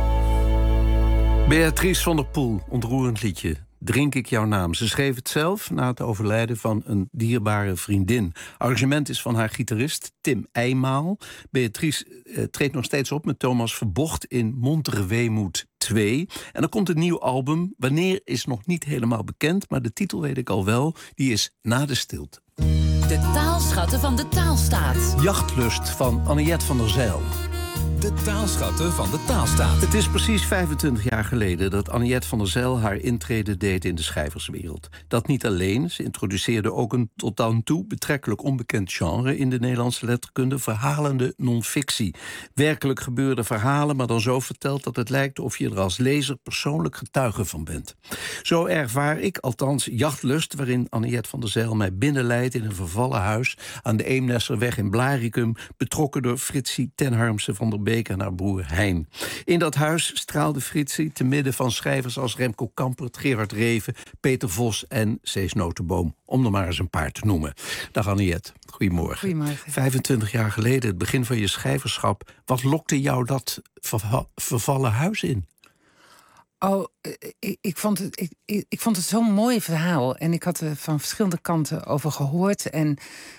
Beatrice van der Poel, ontroerend liedje. Drink ik jouw naam. Ze schreef het zelf na het overlijden van een dierbare vriendin. Arrangement is van haar gitarist Tim Eymaal. Beatrice treedt nog steeds op met Thomas Verbocht in Montere Weemoed 2. En dan komt een nieuw album. Wanneer is nog niet helemaal bekend, maar de titel weet ik al wel. Die is Na de Stilte. De taalschatten van de taalstaat. Jachtlust van Anniette van der Zijl. De taalschatten van de taalstaat. Het is precies 25 jaar geleden dat Aniette van der Zijl haar intrede deed in de schrijverswereld. Dat niet alleen, ze introduceerde ook een tot dan toe betrekkelijk onbekend genre in de Nederlandse letterkunde, verhalende non-fictie. Werkelijk gebeurde verhalen, maar dan zo verteld dat het lijkt of je er als lezer persoonlijk getuige van bent. Zo ervaar ik althans Jachtlust, waarin Aniette van der Zijl mij binnenleidt in een vervallen huis aan de Eemnesserweg in Blaricum, betrokken door Fritsie ten Harmse van der Beek en haar broer Hein. In dat huis straalde Fritsie te midden van schrijvers als Remco Kampert, Gerard Reven, Peter Vos en Cees Notenboom, om er maar eens een paar te noemen. Dag Aniette, goedemorgen. Goedemorgen. 25 jaar geleden, het begin van je schrijverschap. Wat lokte jou dat vervallen huis in? Oh, ik vond het zo'n mooi verhaal. En ik had er van verschillende kanten over gehoord. En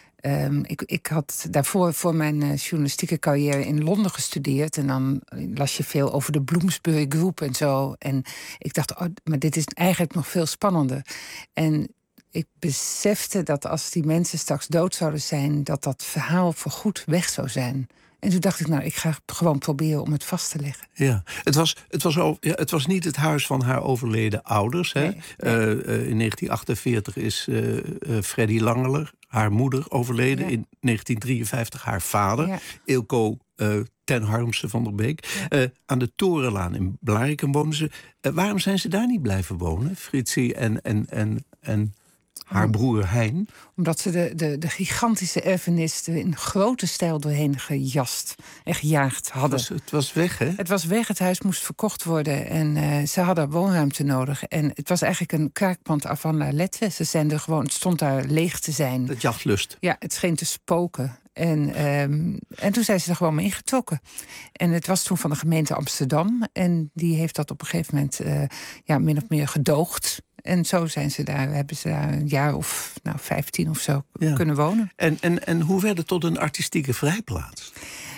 ik had daarvoor voor mijn journalistieke carrière in Londen gestudeerd. En dan las je veel over de Bloomsbury Group en zo. En ik dacht, oh, maar dit is eigenlijk nog veel spannender. En ik besefte dat als die mensen straks dood zouden zijn, dat verhaal voorgoed weg zou zijn. En toen dacht ik, nou, ik ga gewoon proberen om het vast te leggen. Ja, het was niet het huis van haar overleden ouders. Hè? Nee. In 1948 is Freddy Langeler, haar moeder, overleden. Ja. In 1953 haar vader, Eelco ten Harmse van der Beek. Ja. Aan de Torenlaan in Blaricum wonen ze. Waarom zijn ze daar niet blijven wonen, Fritsie en haar broer Hein? Omdat ze de gigantische erfenis in grote stijl doorheen gejast en gejaagd hadden. Het was weg, hè? Het was weg, het huis moest verkocht worden. En ze hadden woonruimte nodig. En het was eigenlijk een kraakpand avant la lettre. Ze zijn er gewoon, het stond daar leeg te zijn. Het Jachtlust. Ja, het scheen te spoken. En toen zijn ze er gewoon mee ingetrokken. En het was toen van de gemeente Amsterdam. En die heeft dat op een gegeven moment min of meer gedoogd. En zo hebben ze daar een jaar of 15 of zo kunnen wonen. En hoe werd het tot een artistieke vrijplaats?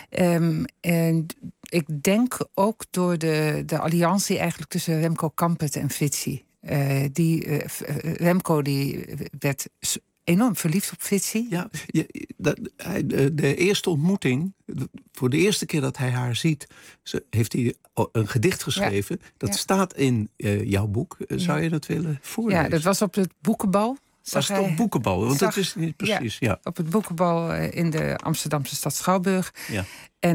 En ik denk ook door de alliantie eigenlijk tussen Remco Kampert en Fritsie. Remco die werd enorm verliefd op Fritsie. Ja, de eerste ontmoeting, voor de eerste keer dat hij haar ziet, heeft hij een gedicht geschreven. Ja, dat staat in jouw boek. Zou je dat willen voorlezen? Ja, dat was op het boekenbal. Was het op boekenbal? Want dat is niet precies. Ja. Op het boekenbal in de Amsterdamse stad Schouwburg. Ja. En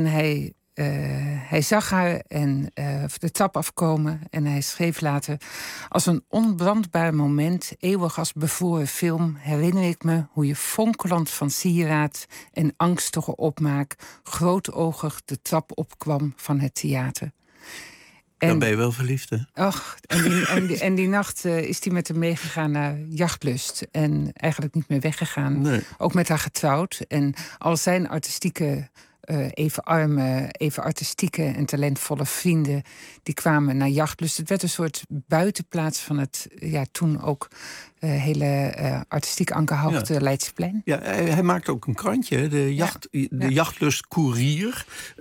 hij zag haar en de trap afkomen en hij schreef later: als een onbrandbaar moment, eeuwig als bevroren film, herinner ik me hoe je fonkelend van sieraad en angstige opmaak grootoogig de trap opkwam van het theater. Dan ben je wel verliefd, hè? Ach, en die nacht is hij met hem meegegaan naar Jachtlust. En eigenlijk niet meer weggegaan. Nee. Ook met haar getrouwd. En al zijn artistieke, even arme, even artistieke en talentvolle vrienden, die kwamen naar Jachtlust. Het werd een soort buitenplaats van het toen ook hele artistiek ankerhoogte Leidseplein. Ja, hij maakte ook een krantje, de Jachtlust Courier.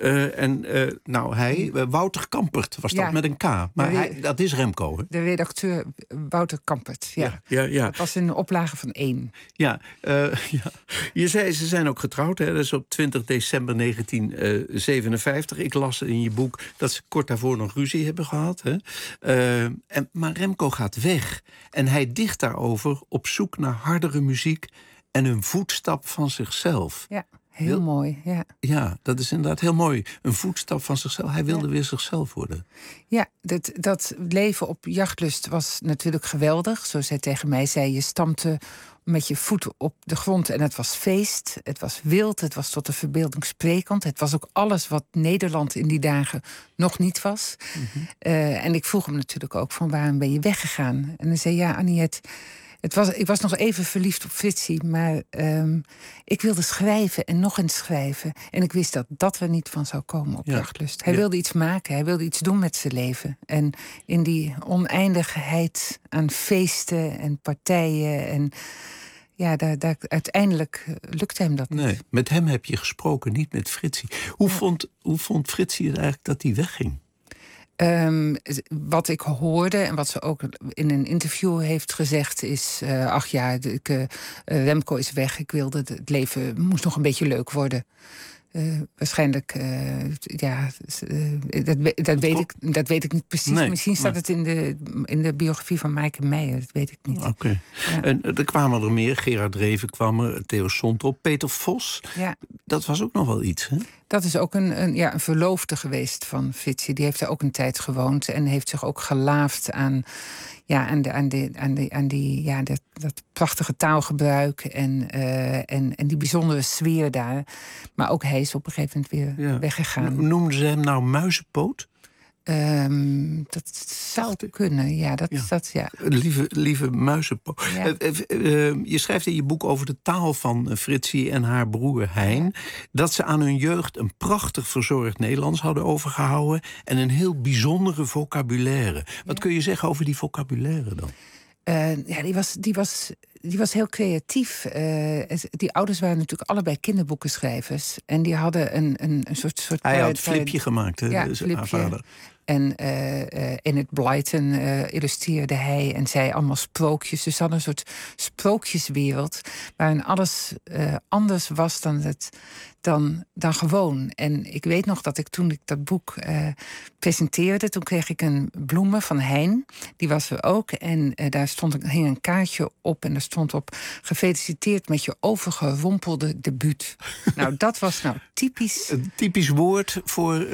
Wouter Kampert was dat met een K. Maar dat is Remco, hè? De redacteur Wouter Kampert, ja. Dat was in een oplage van 1. Ja, je zei, ze zijn ook getrouwd, hè? Dat is op 20 december 1957. Ik las in je boek dat ze kort daarvoor nog ruzie hebben gehad. Hè? Maar Remco gaat weg en hij dicht daarover op zoek naar hardere muziek en een voetstap van zichzelf. Ja, heel mooi. Ja, dat is inderdaad heel mooi. Een voetstap van zichzelf. Hij wilde weer zichzelf worden. Ja, dat leven op Jachtlust was natuurlijk geweldig. Zoals hij tegen mij zei, je stampte met je voeten op de grond en het was feest. Het was wild, het was tot de verbeelding sprekend. Het was ook alles wat Nederland in die dagen nog niet was. Mm-hmm. En ik vroeg hem natuurlijk ook van waarom ben je weggegaan? En hij zei, ja, Aniette, ik was nog even verliefd op Fritsie, maar ik wilde schrijven en nog eens schrijven. En ik wist dat er niet van zou komen op Jachtlust. Hij wilde iets maken, hij wilde iets doen met zijn leven. En in die oneindigheid aan feesten en partijen en uiteindelijk lukte hem dat niet. Nee, met hem heb je gesproken, niet met Fritsie. Hoe vond Fritsie het eigenlijk dat hij wegging? Wat ik hoorde en wat ze ook in een interview heeft gezegd is, Remco is weg, ik wilde het leven moest nog een beetje leuk worden. Waarschijnlijk, dat weet ik niet precies. Nee, Misschien staat het in de biografie van Maaike Meijer, dat weet ik niet. Oké. Ja. En er kwamen er meer. Gerard Reven kwam er, Theo Sontrop, Peter Vos. Ja. Dat was ook nog wel iets, hè? Dat is ook een verloofde geweest van Fritsie. Die heeft daar ook een tijd gewoond en heeft zich ook gelaafd aan dat prachtige taalgebruik en die bijzondere sfeer daar. Maar ook hij is op een gegeven moment weer weggegaan. Noemden ze hem nou muizenpoot? Dat zou kunnen, ja. Lieve muizenpoot. Ja. Je schrijft in je boek over de taal van Fritsie en haar broer Hein. Ja. Dat ze aan hun jeugd een prachtig verzorgd Nederlands hadden overgehouden en een heel bijzondere vocabulaire. Wat kun je zeggen over die vocabulaire dan? Die was heel creatief. Die ouders waren natuurlijk allebei kinderboekenschrijvers. En die hadden een soort Hij had Flipje gemaakt, hè? Ja, haar vader. En Enid Blyton illustreerde hij en zij allemaal sprookjes. Dus ze hadden een soort sprookjeswereld waarin alles anders was dan gewoon. En ik weet nog dat toen ik dat boek presenteerde, toen kreeg ik een bloemen van Hein. Die was er ook. En daar hing een kaartje op en daar stond op: gefeliciteerd met je overgerompelde debuut. Nou, dat was nou typisch. Een typisch woord voor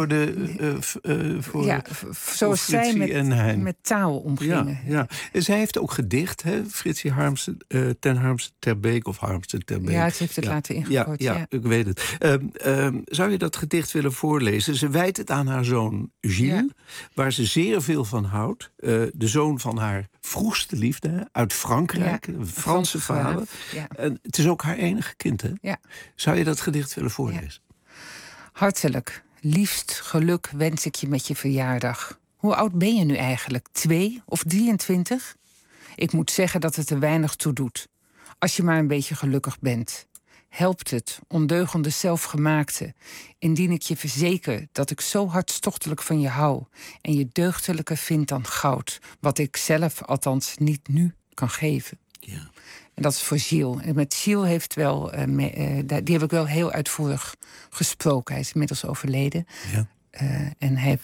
zoals zij met taal omgingen. Ja. En zij heeft ook gedicht, hè? Fritsie Harmsen, ten Harmsen ter Beek of Harmsen ter Beek. Ja, ze heeft het laten ingegooid. Ja, ik weet het. Zou je dat gedicht willen voorlezen? Ze wijt het aan haar zoon Gilles, waar ze zeer veel van houdt. De zoon van haar vroegste liefde, hè? Uit Frankrijk, een Franse vader. Ja. En het is ook haar enige kind, hè? Ja. Zou je dat gedicht willen voorlezen? Ja. Hartelijk. Liefst geluk wens ik je met je verjaardag. Hoe oud ben je nu eigenlijk? 2 of 23? Ik moet zeggen dat het er weinig toe doet. Als je maar een beetje gelukkig bent. Helpt het, ondeugende zelfgemaakte, indien ik je verzeker dat ik zo hartstochtelijk van je hou en je deugdelijker vind dan goud, wat ik zelf althans niet nu kan geven. Ja. En dat is voor Gilles. En met Gilles heeft wel, die heb ik wel heel uitvoerig gesproken. Hij is inmiddels overleden. Ja. En hij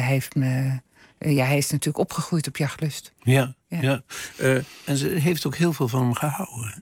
is natuurlijk opgegroeid op Jachtlust. Ja. En ze heeft ook heel veel van hem gehouden.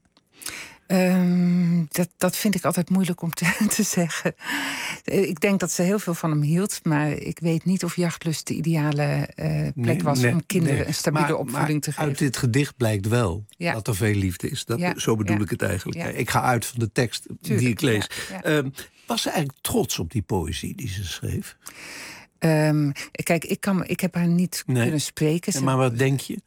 Dat vind ik altijd moeilijk om te zeggen. Ik denk dat ze heel veel van hem hield, maar ik weet niet of Jachtlust de ideale plek was om kinderen een stabiele opvoeding te geven. Uit dit gedicht blijkt wel dat er veel liefde is. Zo bedoel ik het eigenlijk. Ja. Ik ga uit van de tekst die ik lees. Ja. Was ze eigenlijk trots op die poëzie die ze schreef? Kijk, ik heb haar niet kunnen spreken. Maar wat denk je?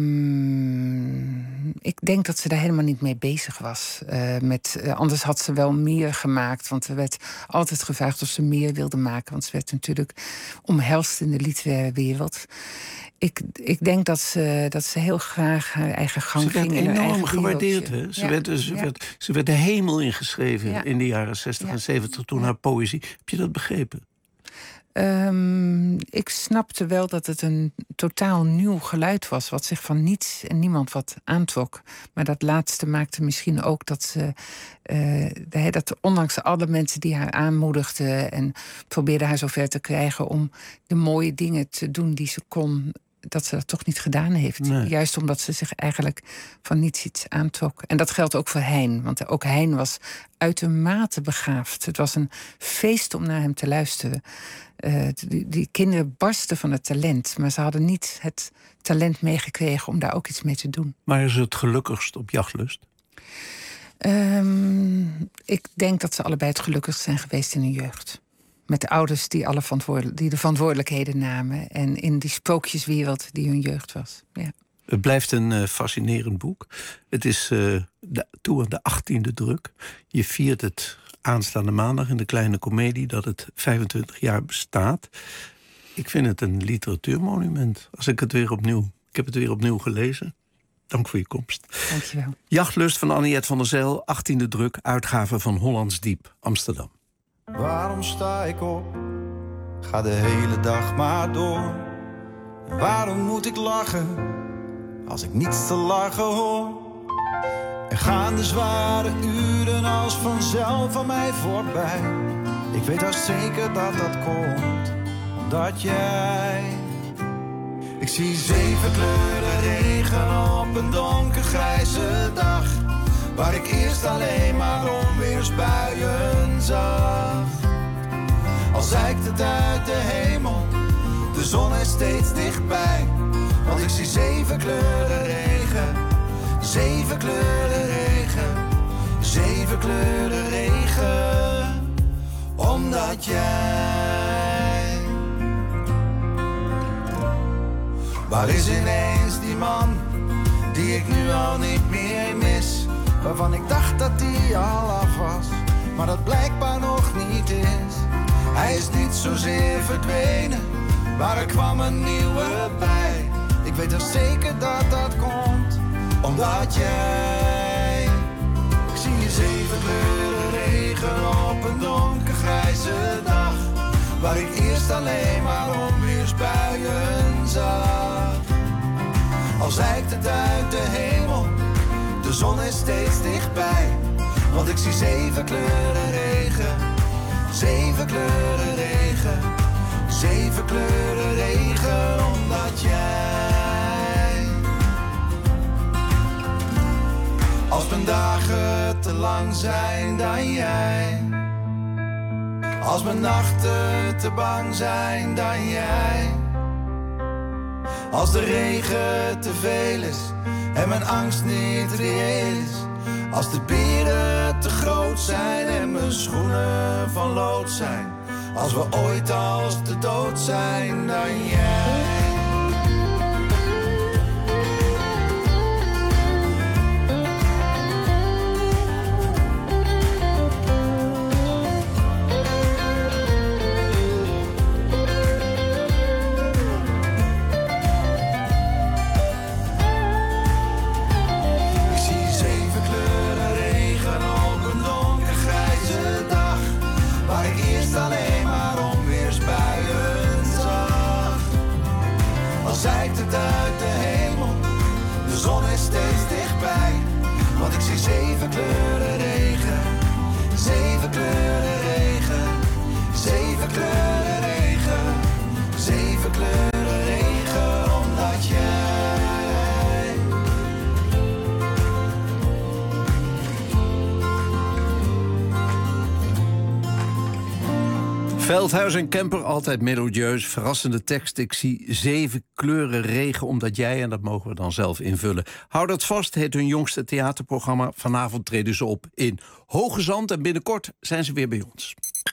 Ik denk dat ze daar helemaal niet mee bezig was. Anders had ze wel meer gemaakt. Want er werd altijd gevraagd of ze meer wilde maken. Want ze werd natuurlijk omhelst in de literaire wereld. Ik denk dat ze heel graag haar eigen gang ging. Ze werd enorm gewaardeerd. Hè? Ze werd de hemel ingeschreven in de jaren 60 en 70 toen haar poëzie. Heb je dat begrepen? Ik snapte wel dat het een totaal nieuw geluid was, wat zich van niets en niemand wat aantrok. Maar dat laatste maakte misschien ook dat dat ondanks alle mensen die haar aanmoedigden en probeerden haar zover te krijgen om de mooie dingen te doen die ze kon, dat ze dat toch niet gedaan heeft. Nee. Juist omdat ze zich eigenlijk van niets iets aantrok. En dat geldt ook voor Hein. Want ook Hein was uitermate begaafd. Het was een feest om naar hem te luisteren. Die kinderen barsten van het talent. Maar ze hadden niet het talent meegekregen om daar ook iets mee te doen. Maar is het gelukkigst op Jachtlust? Ik denk dat ze allebei het gelukkigst zijn geweest in hun jeugd. Met de ouders die de verantwoordelijkheden namen. En in die sprookjeswereld die hun jeugd was. Ja. Het blijft een fascinerend boek. Het is toe aan de 18e druk. Je viert het aanstaande maandag in de Kleine Comedie dat het 25 jaar bestaat. Ik vind het een literatuurmonument. Ik heb het weer opnieuw gelezen. Dank voor je komst. Dankjewel. Jachtlust van Anniette van der Zijl, 18e druk, uitgave van Hollands Diep, Amsterdam. Waarom sta ik op? Ga de hele dag maar door. Waarom moet ik lachen als ik niets te lachen hoor? Er gaan de zware uren als vanzelf aan mij voorbij. Ik weet al zeker dat dat komt, omdat jij... Ik zie 7 kleuren regen op een donkergrijze dag, waar ik eerst alleen maar onweersbuien zag. Al zeikt het uit de hemel, de zon is steeds dichtbij. Want ik zie 7 kleuren regen, 7 kleuren regen, 7 kleuren regen, omdat jij... Waar is ineens die man, die ik nu al niet meer mis? Waarvan ik dacht dat die al af was, maar dat blijkbaar nog niet is. Hij is niet zozeer verdwenen, maar er kwam een nieuwe bij. Ik weet er zeker dat dat komt, omdat jij... Ik zie je 7 kleuren regen op een donkergrijze dag, waar ik eerst alleen maar onweersbuien zag. Al zeikt het uit de hemel, de zon is steeds dichtbij. Want ik zie 7 kleuren regen, 7 kleuren regen, 7 kleuren regen, omdat jij... Als mijn dagen te lang zijn dan jij, als mijn nachten te bang zijn dan jij, als de regen te veel is en mijn angst niet reëel is, als de beren te groot zijn en mijn schoenen van lood zijn, als we ooit als de dood zijn dan jij. Zeikt het uit de hemel, de zon is steeds dichtbij. Want ik zie 7 kleuren regen, 7 kleuren regen, 7 kleuren regen, 7 kleuren regen, omdat jij... Veldhuis en Kemper, altijd melodieus, verrassende tekst. Ik zie 7 kleuren regen, omdat jij, en dat mogen we dan zelf invullen. Hou dat vast, heet hun jongste theaterprogramma. Vanavond treden ze op in Hoge Zand en binnenkort zijn ze weer bij ons.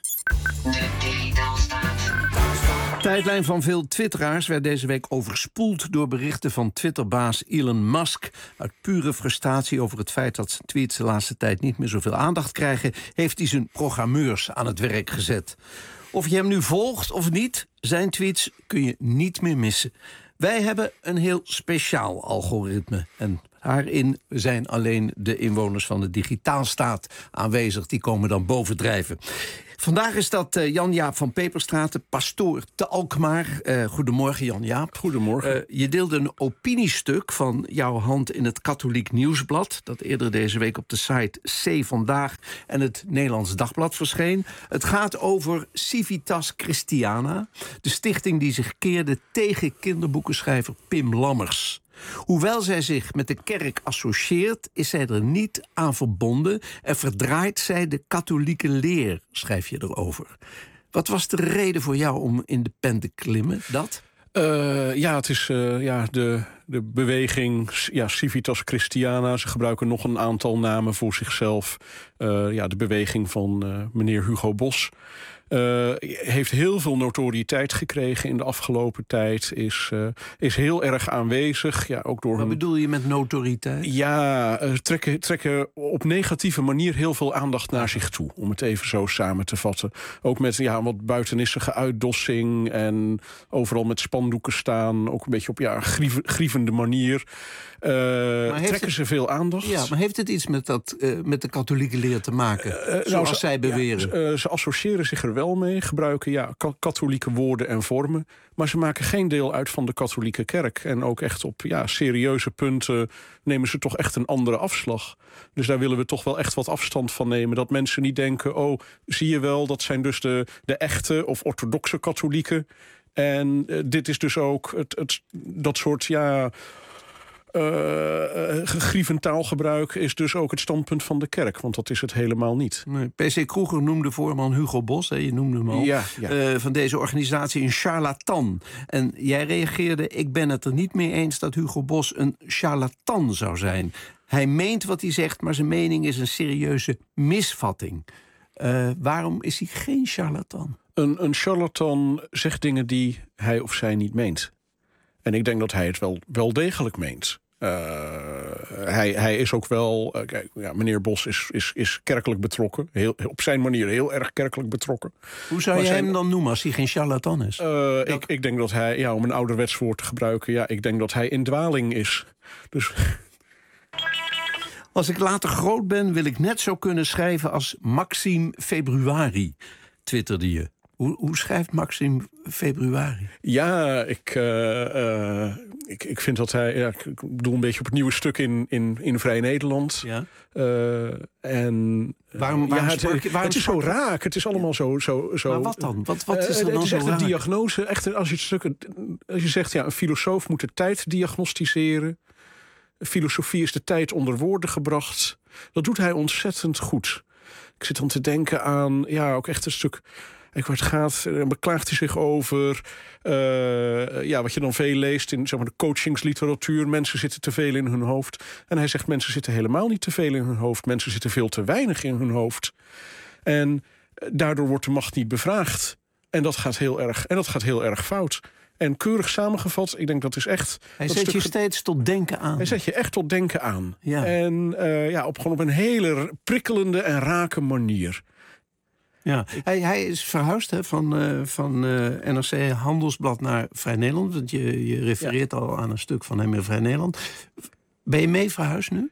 Tijdlijn van veel twitteraars werd deze week overspoeld door berichten van Twitterbaas Elon Musk. Uit pure frustratie over het feit dat zijn tweets de laatste tijd niet meer zoveel aandacht krijgen, heeft hij zijn programmeurs aan het werk gezet. Of je hem nu volgt of niet, zijn tweets kun je niet meer missen. Wij hebben een heel speciaal algoritme. En daarin zijn alleen de inwoners van de digitaalstaat aanwezig. Die komen dan bovendrijven. Vandaag is dat Jan-Jaap van Peperstraten, pastoor te Alkmaar. Goedemorgen, Jan-Jaap. Goedemorgen. Je deelde een opiniestuk van jouw hand in het Katholiek Nieuwsblad, dat eerder deze week op de site C Vandaag en het Nederlands Dagblad verscheen. Het gaat over Civitas Christiana, de stichting die zich keerde tegen kinderboekenschrijver Pim Lammers. Hoewel zij zich met de kerk associeert, is zij er niet aan verbonden en verdraait zij de katholieke leer, schrijf je erover. Wat was de reden voor jou om in de pen te klimmen? Dat? Het is de beweging Civitas Christiana. Ze gebruiken nog een aantal namen voor zichzelf. De beweging van meneer Hugo Bos. Heeft heel veel notoriëteit gekregen in de afgelopen tijd. Is heel erg aanwezig. Ja, ook door Wat bedoel je met notoriëteit? Ja, trekken op negatieve manier heel veel aandacht naar zich toe. Om het even zo samen te vatten. Ook met wat buitenissige uitdossing. En overal met spandoeken staan. Ook een beetje op grievende manier. trekken ze veel aandacht. Ja, maar heeft het iets met de katholieke leer te maken? Zoals zij beweren. Ja, ze associëren zich er wel mee, gebruiken katholieke woorden en vormen. Maar ze maken geen deel uit van de katholieke kerk. En ook echt op serieuze punten nemen ze toch echt een andere afslag. Dus daar willen we toch wel echt wat afstand van nemen. Dat mensen niet denken, zie je wel, dat zijn dus de echte of orthodoxe katholieken. En dit is dus ook dat soort gegrievend taalgebruik is dus ook het standpunt van de kerk. Want dat is het helemaal niet. Nee, P.C. Kroeger noemde voorman Hugo Bos, je noemde hem al, van deze organisatie een charlatan. En jij reageerde, ik ben het er niet mee eens dat Hugo Bos een charlatan zou zijn. Hij meent wat hij zegt, maar zijn mening is een serieuze misvatting. Waarom is hij geen charlatan? Een charlatan zegt dingen die hij of zij niet meent. En ik denk dat hij het wel degelijk meent. Hij is ook wel... meneer Bos is kerkelijk betrokken. Op zijn manier heel erg kerkelijk betrokken. Hoe zou je hem dan noemen als hij geen charlatan is? Ik denk dat hij, om een ouderwets woord te gebruiken... ik denk dat hij in dwaling is. Dus... Als ik later groot ben, wil ik net zo kunnen schrijven als Maxime Februari, twitterde je. Hoe schrijft Maxime Februari? Ja, ik vind dat hij... ik bedoel een beetje op het nieuwe stuk in Vrij Nederland. Ja. Waarom het is zo raak. Het is allemaal zo... Maar wat dan? Wat is er dan het is zo echt raak? een diagnose. Echt, als je zegt, een filosoof moet de tijd diagnosticeren. Filosofie is de tijd onder woorden gebracht. Dat doet hij ontzettend goed. Ik zit dan te denken aan... ook echt een stuk... waar het gaat, beklaagt hij zich over... wat je dan veel leest in de coachingsliteratuur. Mensen zitten te veel in hun hoofd. En hij zegt, mensen zitten helemaal niet te veel in hun hoofd. Mensen zitten veel te weinig in hun hoofd. En daardoor wordt de macht niet bevraagd. En dat gaat heel erg fout. En keurig samengevat, ik denk dat is echt... Hij zet je steeds tot denken aan. Hij zet je echt tot denken aan. Ja. En gewoon op een hele prikkelende en rake manier. Ja, hij is verhuisd van NRC Handelsblad naar Vrij Nederland. Want je refereert al aan een stuk van hem in Vrij Nederland. Ben je mee verhuisd nu?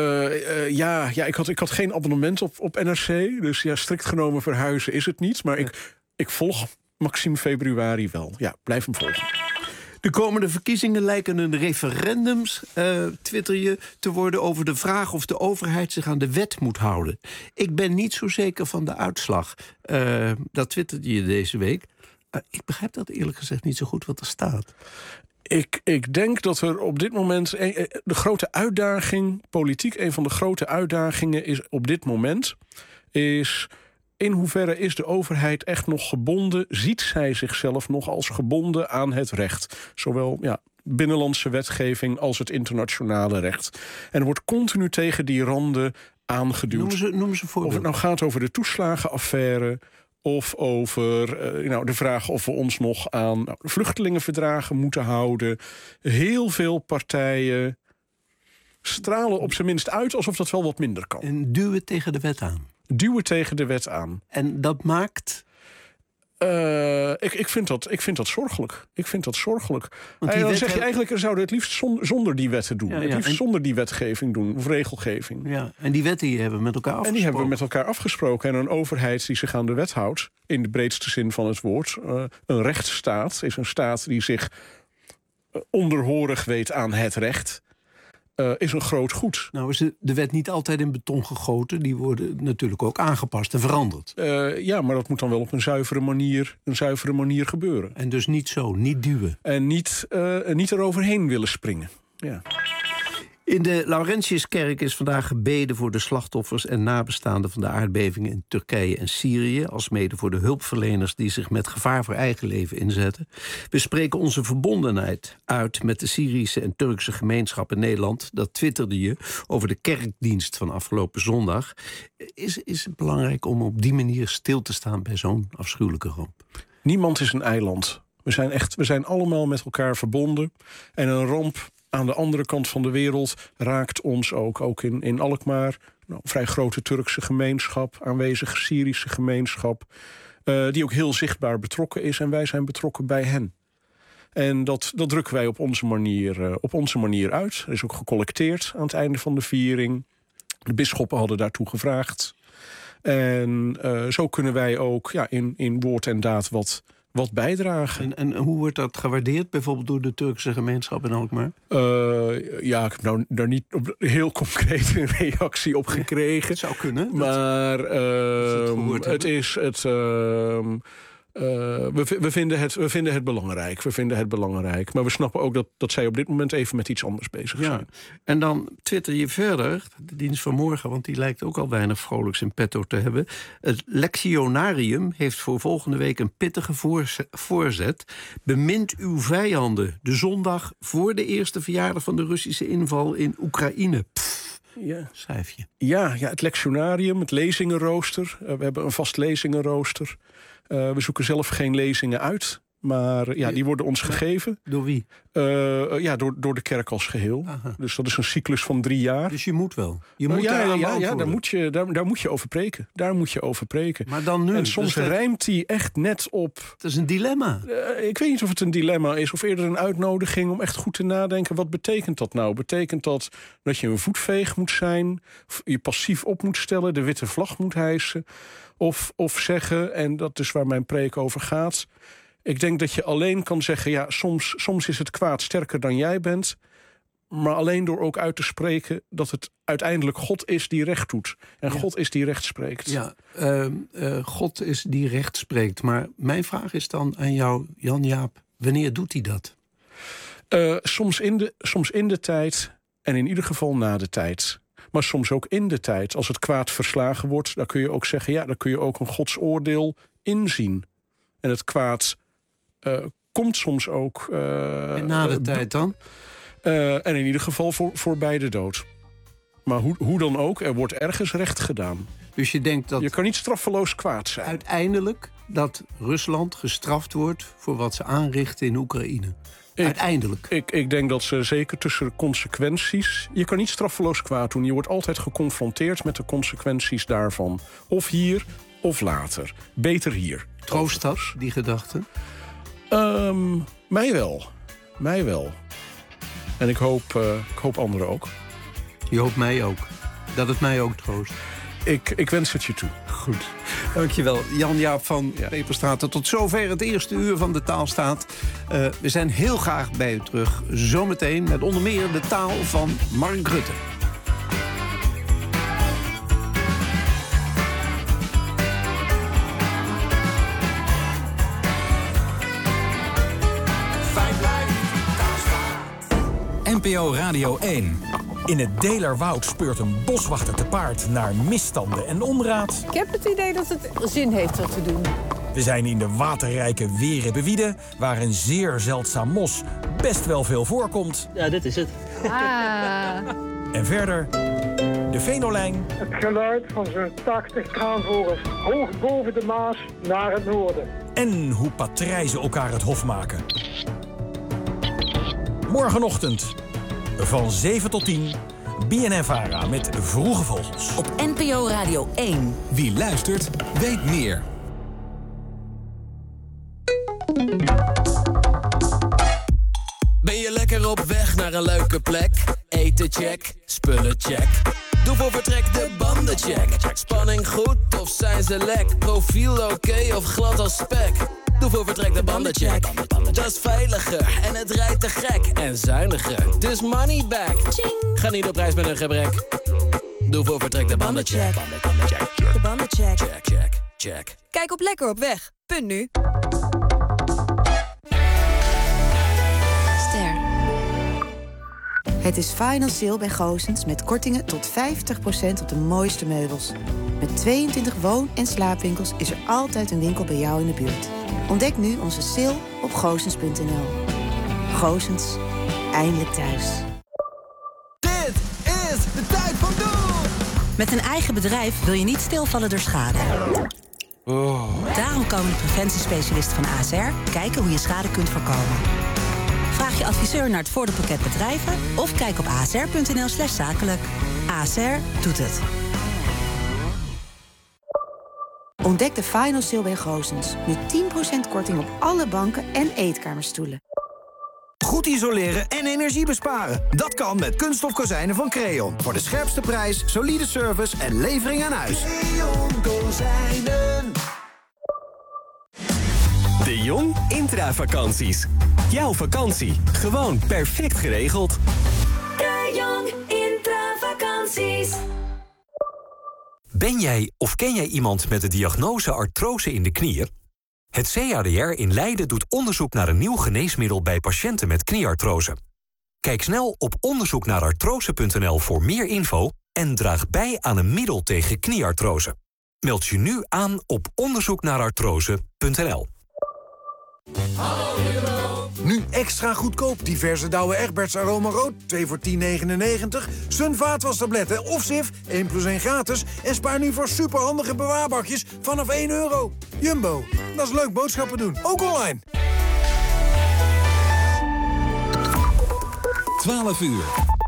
Ik had geen abonnement op NRC. Dus strikt genomen verhuizen is het niet. Maar ik volg Maxime Februari wel. Ja, blijf hem volgen. De komende verkiezingen lijken een referendum, twitter je, te worden over de vraag of de overheid zich aan de wet moet houden. Ik ben niet zo zeker van de uitslag. Dat twitterde je deze week. Ik begrijp dat eerlijk gezegd niet zo goed wat er staat. Ik denk dat er op dit moment de grote uitdaging, politiek, een van de grote uitdagingen is op dit moment, is in hoeverre is de overheid echt nog gebonden, ziet zij zichzelf nog als gebonden aan het recht. Zowel binnenlandse wetgeving als het internationale recht. En er wordt continu tegen die randen aangeduwd. Noem ze voorbeeld. Of het nou gaat over de toeslagenaffaire, of over de vraag of we ons nog aan vluchtelingenverdragen moeten houden. Heel veel partijen stralen op zijn minst uit alsof dat wel wat minder kan. En duwen tegen de wet aan. Duwen tegen de wet aan. En dat maakt... Ik vind dat zorgelijk. Want dan zeg je eigenlijk, we zouden het liefst zonder die wetten doen. Het liefst zonder die wetgeving doen, of regelgeving. Ja, en die wetten die hebben we met elkaar afgesproken. En die hebben we met elkaar afgesproken. En een overheid die zich aan de wet houdt, in de breedste zin van het woord. Een rechtsstaat is een staat die zich onderhorig weet aan het recht. Is een groot goed. Nou is de wet niet altijd in beton gegoten. Die worden natuurlijk ook aangepast en veranderd. Maar dat moet dan wel op een zuivere manier gebeuren. En dus niet duwen. En niet eroverheen willen springen. Ja. In de Laurentiuskerk is vandaag gebeden voor de slachtoffers en nabestaanden van de aardbevingen in Turkije en Syrië, alsmede voor de hulpverleners die zich met gevaar voor eigen leven inzetten. We spreken onze verbondenheid uit met de Syrische en Turkse gemeenschap in Nederland. Dat twitterde je over de kerkdienst van afgelopen zondag. Is het belangrijk om op die manier stil te staan bij zo'n afschuwelijke ramp? Niemand is een eiland. We zijn allemaal met elkaar verbonden. En een ramp aan de andere kant van de wereld raakt ons ook in Alkmaar. Vrij grote Turkse gemeenschap, aanwezige Syrische gemeenschap, die ook heel zichtbaar betrokken is. En wij zijn betrokken bij hen. En dat drukken wij op onze manier uit. Er is ook gecollecteerd aan het einde van de viering. De bisschoppen hadden daartoe gevraagd. En zo kunnen wij ook in woord en daad wat bijdragen. En hoe wordt dat gewaardeerd, bijvoorbeeld door de Turkse gemeenschap in Alkmaar? Ik heb daar niet heel concreet een reactie op gekregen. Het zou kunnen. Maar het is het. We vinden het belangrijk. Maar we snappen ook dat zij op dit moment even met iets anders bezig zijn. En dan twitter je verder, de dienst van morgen, want die lijkt ook al weinig vrolijks in petto te hebben. Het Lectionarium heeft voor volgende week een pittige voorzet. Bemint uw vijanden, de zondag voor de eerste verjaardag van de Russische inval in Oekraïne. Ja. Schrijf je. Ja, het Lectionarium, het lezingenrooster. We hebben een vast lezingenrooster. We zoeken zelf geen lezingen uit, maar die worden ons gegeven. Door wie? Door de kerk als geheel. Aha. Dus dat is een cyclus van 3 jaar. Dus je moet wel. Je moet daar moet je over preken. Daar moet je over preken. Maar dan nu. En soms rijmt hij echt net op. Het is een dilemma. Ik weet niet of het een dilemma is of eerder een uitnodiging om echt goed te nadenken. Wat betekent dat nou? Betekent dat je een voetveeg moet zijn, je passief op moet stellen, de witte vlag moet hijsen? Of zeggen, en dat is waar mijn preek over gaat, ik denk dat je alleen kan zeggen, soms is het kwaad sterker dan jij bent, maar alleen door ook uit te spreken dat het uiteindelijk God is die recht doet. En God is die recht spreekt. Ja, God is die recht spreekt. Maar mijn vraag is dan aan jou, Jan-Jaap, wanneer doet hij dat? Soms in de tijd en in ieder geval na de tijd. Maar soms ook in de tijd. Als het kwaad verslagen wordt, dan kun je ook zeggen, dan kun je ook een godsoordeel inzien. En het kwaad komt soms ook. En na de tijd dan? En in ieder geval voorbij de dood. Maar hoe dan ook, er wordt ergens recht gedaan. Dus je denkt dat... Je kan niet straffeloos kwaad zijn. Uiteindelijk dat Rusland gestraft wordt voor wat ze aanrichten in Oekraïne. Uiteindelijk. Ik denk dat ze zeker tussen de consequenties... Je kan niet straffeloos kwaad doen. Je wordt altijd geconfronteerd met de consequenties daarvan. Of hier, of later. Beter hier. Troost dat, die gedachte? Mij wel. En ik hoop anderen ook. Je hoopt mij ook. Dat het mij ook troost. Ik wens het je toe. Goed. Dankjewel, Jan-Jaap van Peperstraten. Tot zover het eerste uur van De Taalstaat. We zijn heel graag bij u terug. Zometeen met onder meer de taal van Mark Rutte. NPO Radio 1. In het Deelerwoud speurt een boswachter te paard naar misstanden en onraad. Ik heb het idee dat het zin heeft wat te doen. We zijn in de waterrijke Werenbewiede, waar een zeer zeldzaam mos best wel veel voorkomt. Ja, dit is het. En verder de Venolijn. Het geluid van zo'n 80 kraanvogels hoog boven de Maas naar het noorden. En hoe patrijzen elkaar het hof maken. Morgenochtend van 7 tot 10, BNN-VARA met Vroege Vogels. Op NPO Radio 1. Wie luistert, weet meer. Ben je lekker op weg naar een leuke plek? Eten check, spullen check. Doe voor vertrek de banden check. Spanning goed of zijn ze lek? Profiel oké of glad als spek? Doe voor vertrek de banden check. Dat is veiliger en het rijdt te gek. En zuiniger, dus money back. Ga niet op reis met een gebrek. Doe voor vertrek de banden check. De banden check. Check. Kijk op lekkeropweg.nu. Het is Final Sale bij Goossens met kortingen tot 50% op de mooiste meubels. Met 22 woon- en slaapwinkels is er altijd een winkel bij jou in de buurt. Ontdek nu onze sale op goossens.nl. Goossens, eindelijk thuis. Dit is de tijd van doen! Met een eigen bedrijf wil je niet stilvallen door schade. Daarom komen de preventiespecialisten van ASR kijken hoe je schade kunt voorkomen. Vraag je adviseur naar het voordeelpakket bedrijven of kijk op asr.nl/zakelijk. ASR doet het. Ontdek de Final Sale bij Goossens. Nu 10% korting op alle banken en eetkamerstoelen. goed isoleren en energie besparen. Dat kan met kunststof kozijnen van Creon. Voor de scherpste prijs, solide service en levering aan huis. Creon Kozijnen. De Jong Intravakanties. Jouw vakantie, gewoon perfect geregeld. De Jong Intravakanties. Ben jij of ken jij iemand met de diagnose artrose in de knieën? Het CADR in Leiden doet onderzoek naar een nieuw geneesmiddel bij patiënten met knieartrose. Kijk snel op onderzoeknaarartrose.nl voor meer info en draag bij aan een middel tegen knieartrose. Meld je nu aan op onderzoeknaarartrose.nl. Nu extra goedkoop. Diverse Douwe Egberts Aroma Rood. 2 voor €10,99. Sun vaatwastabletten of Sif. 1 plus 1 gratis. En spaar nu voor superhandige bewaarbakjes vanaf €1. Jumbo. Dat is leuk boodschappen doen. Ook online. 12 uur.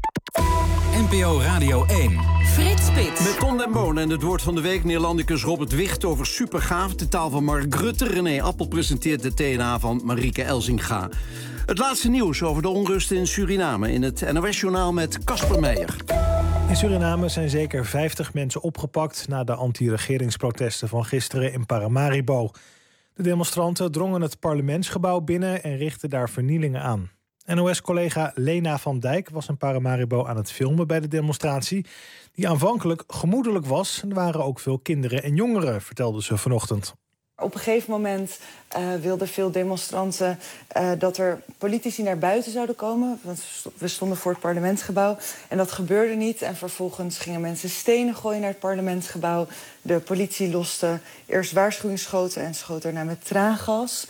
NPO Radio 1. Frits Spits. Met Ton den Boon en het woord van de week Neerlandicus Robert Wicht over Supergaaf, de taal van Mark Rutte. René Appel presenteert de TNA van Marieke Elzinga. Het laatste nieuws over de onrust in Suriname in het NOS-journaal met Casper Meijer. In Suriname zijn zeker 50 mensen opgepakt na de anti-regeringsprotesten van gisteren in Paramaribo. De demonstranten drongen het parlementsgebouw binnen en richtten daar vernielingen aan. NOS-collega Lena van Dijk was in Paramaribo aan het filmen bij de demonstratie, die aanvankelijk gemoedelijk was. Er waren ook veel kinderen en jongeren, vertelde ze vanochtend. Op een gegeven moment wilden veel demonstranten dat er politici naar buiten zouden komen. Want we stonden voor het parlementsgebouw en dat gebeurde niet. En vervolgens gingen mensen stenen gooien naar het parlementsgebouw. De politie loste eerst waarschuwingsschoten en schoot daarna met traangas.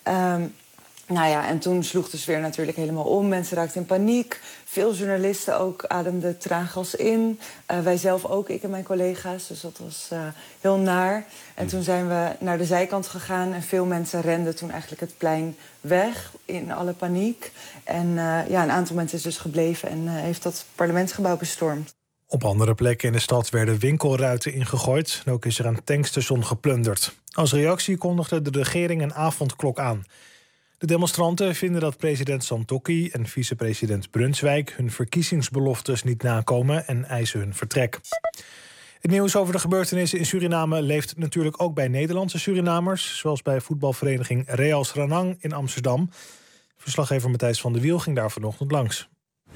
Nou ja, en toen sloeg de sfeer natuurlijk helemaal om. Mensen raakten in paniek. Veel journalisten ook ademden traangas in. Wij zelf ook, ik en mijn collega's. Dus dat was heel naar. En toen zijn we naar de zijkant gegaan. En veel mensen renden toen eigenlijk het plein weg in alle paniek. En ja, een aantal mensen is dus gebleven en heeft dat parlementsgebouw bestormd. Op andere plekken in de stad werden winkelruiten ingegooid. En ook is er een tankstation geplunderd. Als reactie kondigde de regering een avondklok aan. De demonstranten vinden dat president Santokki en vicepresident Brunswijk hun verkiezingsbeloftes niet nakomen en eisen hun vertrek. Het nieuws over de gebeurtenissen in Suriname leeft natuurlijk ook bij Nederlandse Surinamers, zoals bij voetbalvereniging Real Sranang in Amsterdam. Verslaggever Matthijs van der Wiel ging daar vanochtend langs.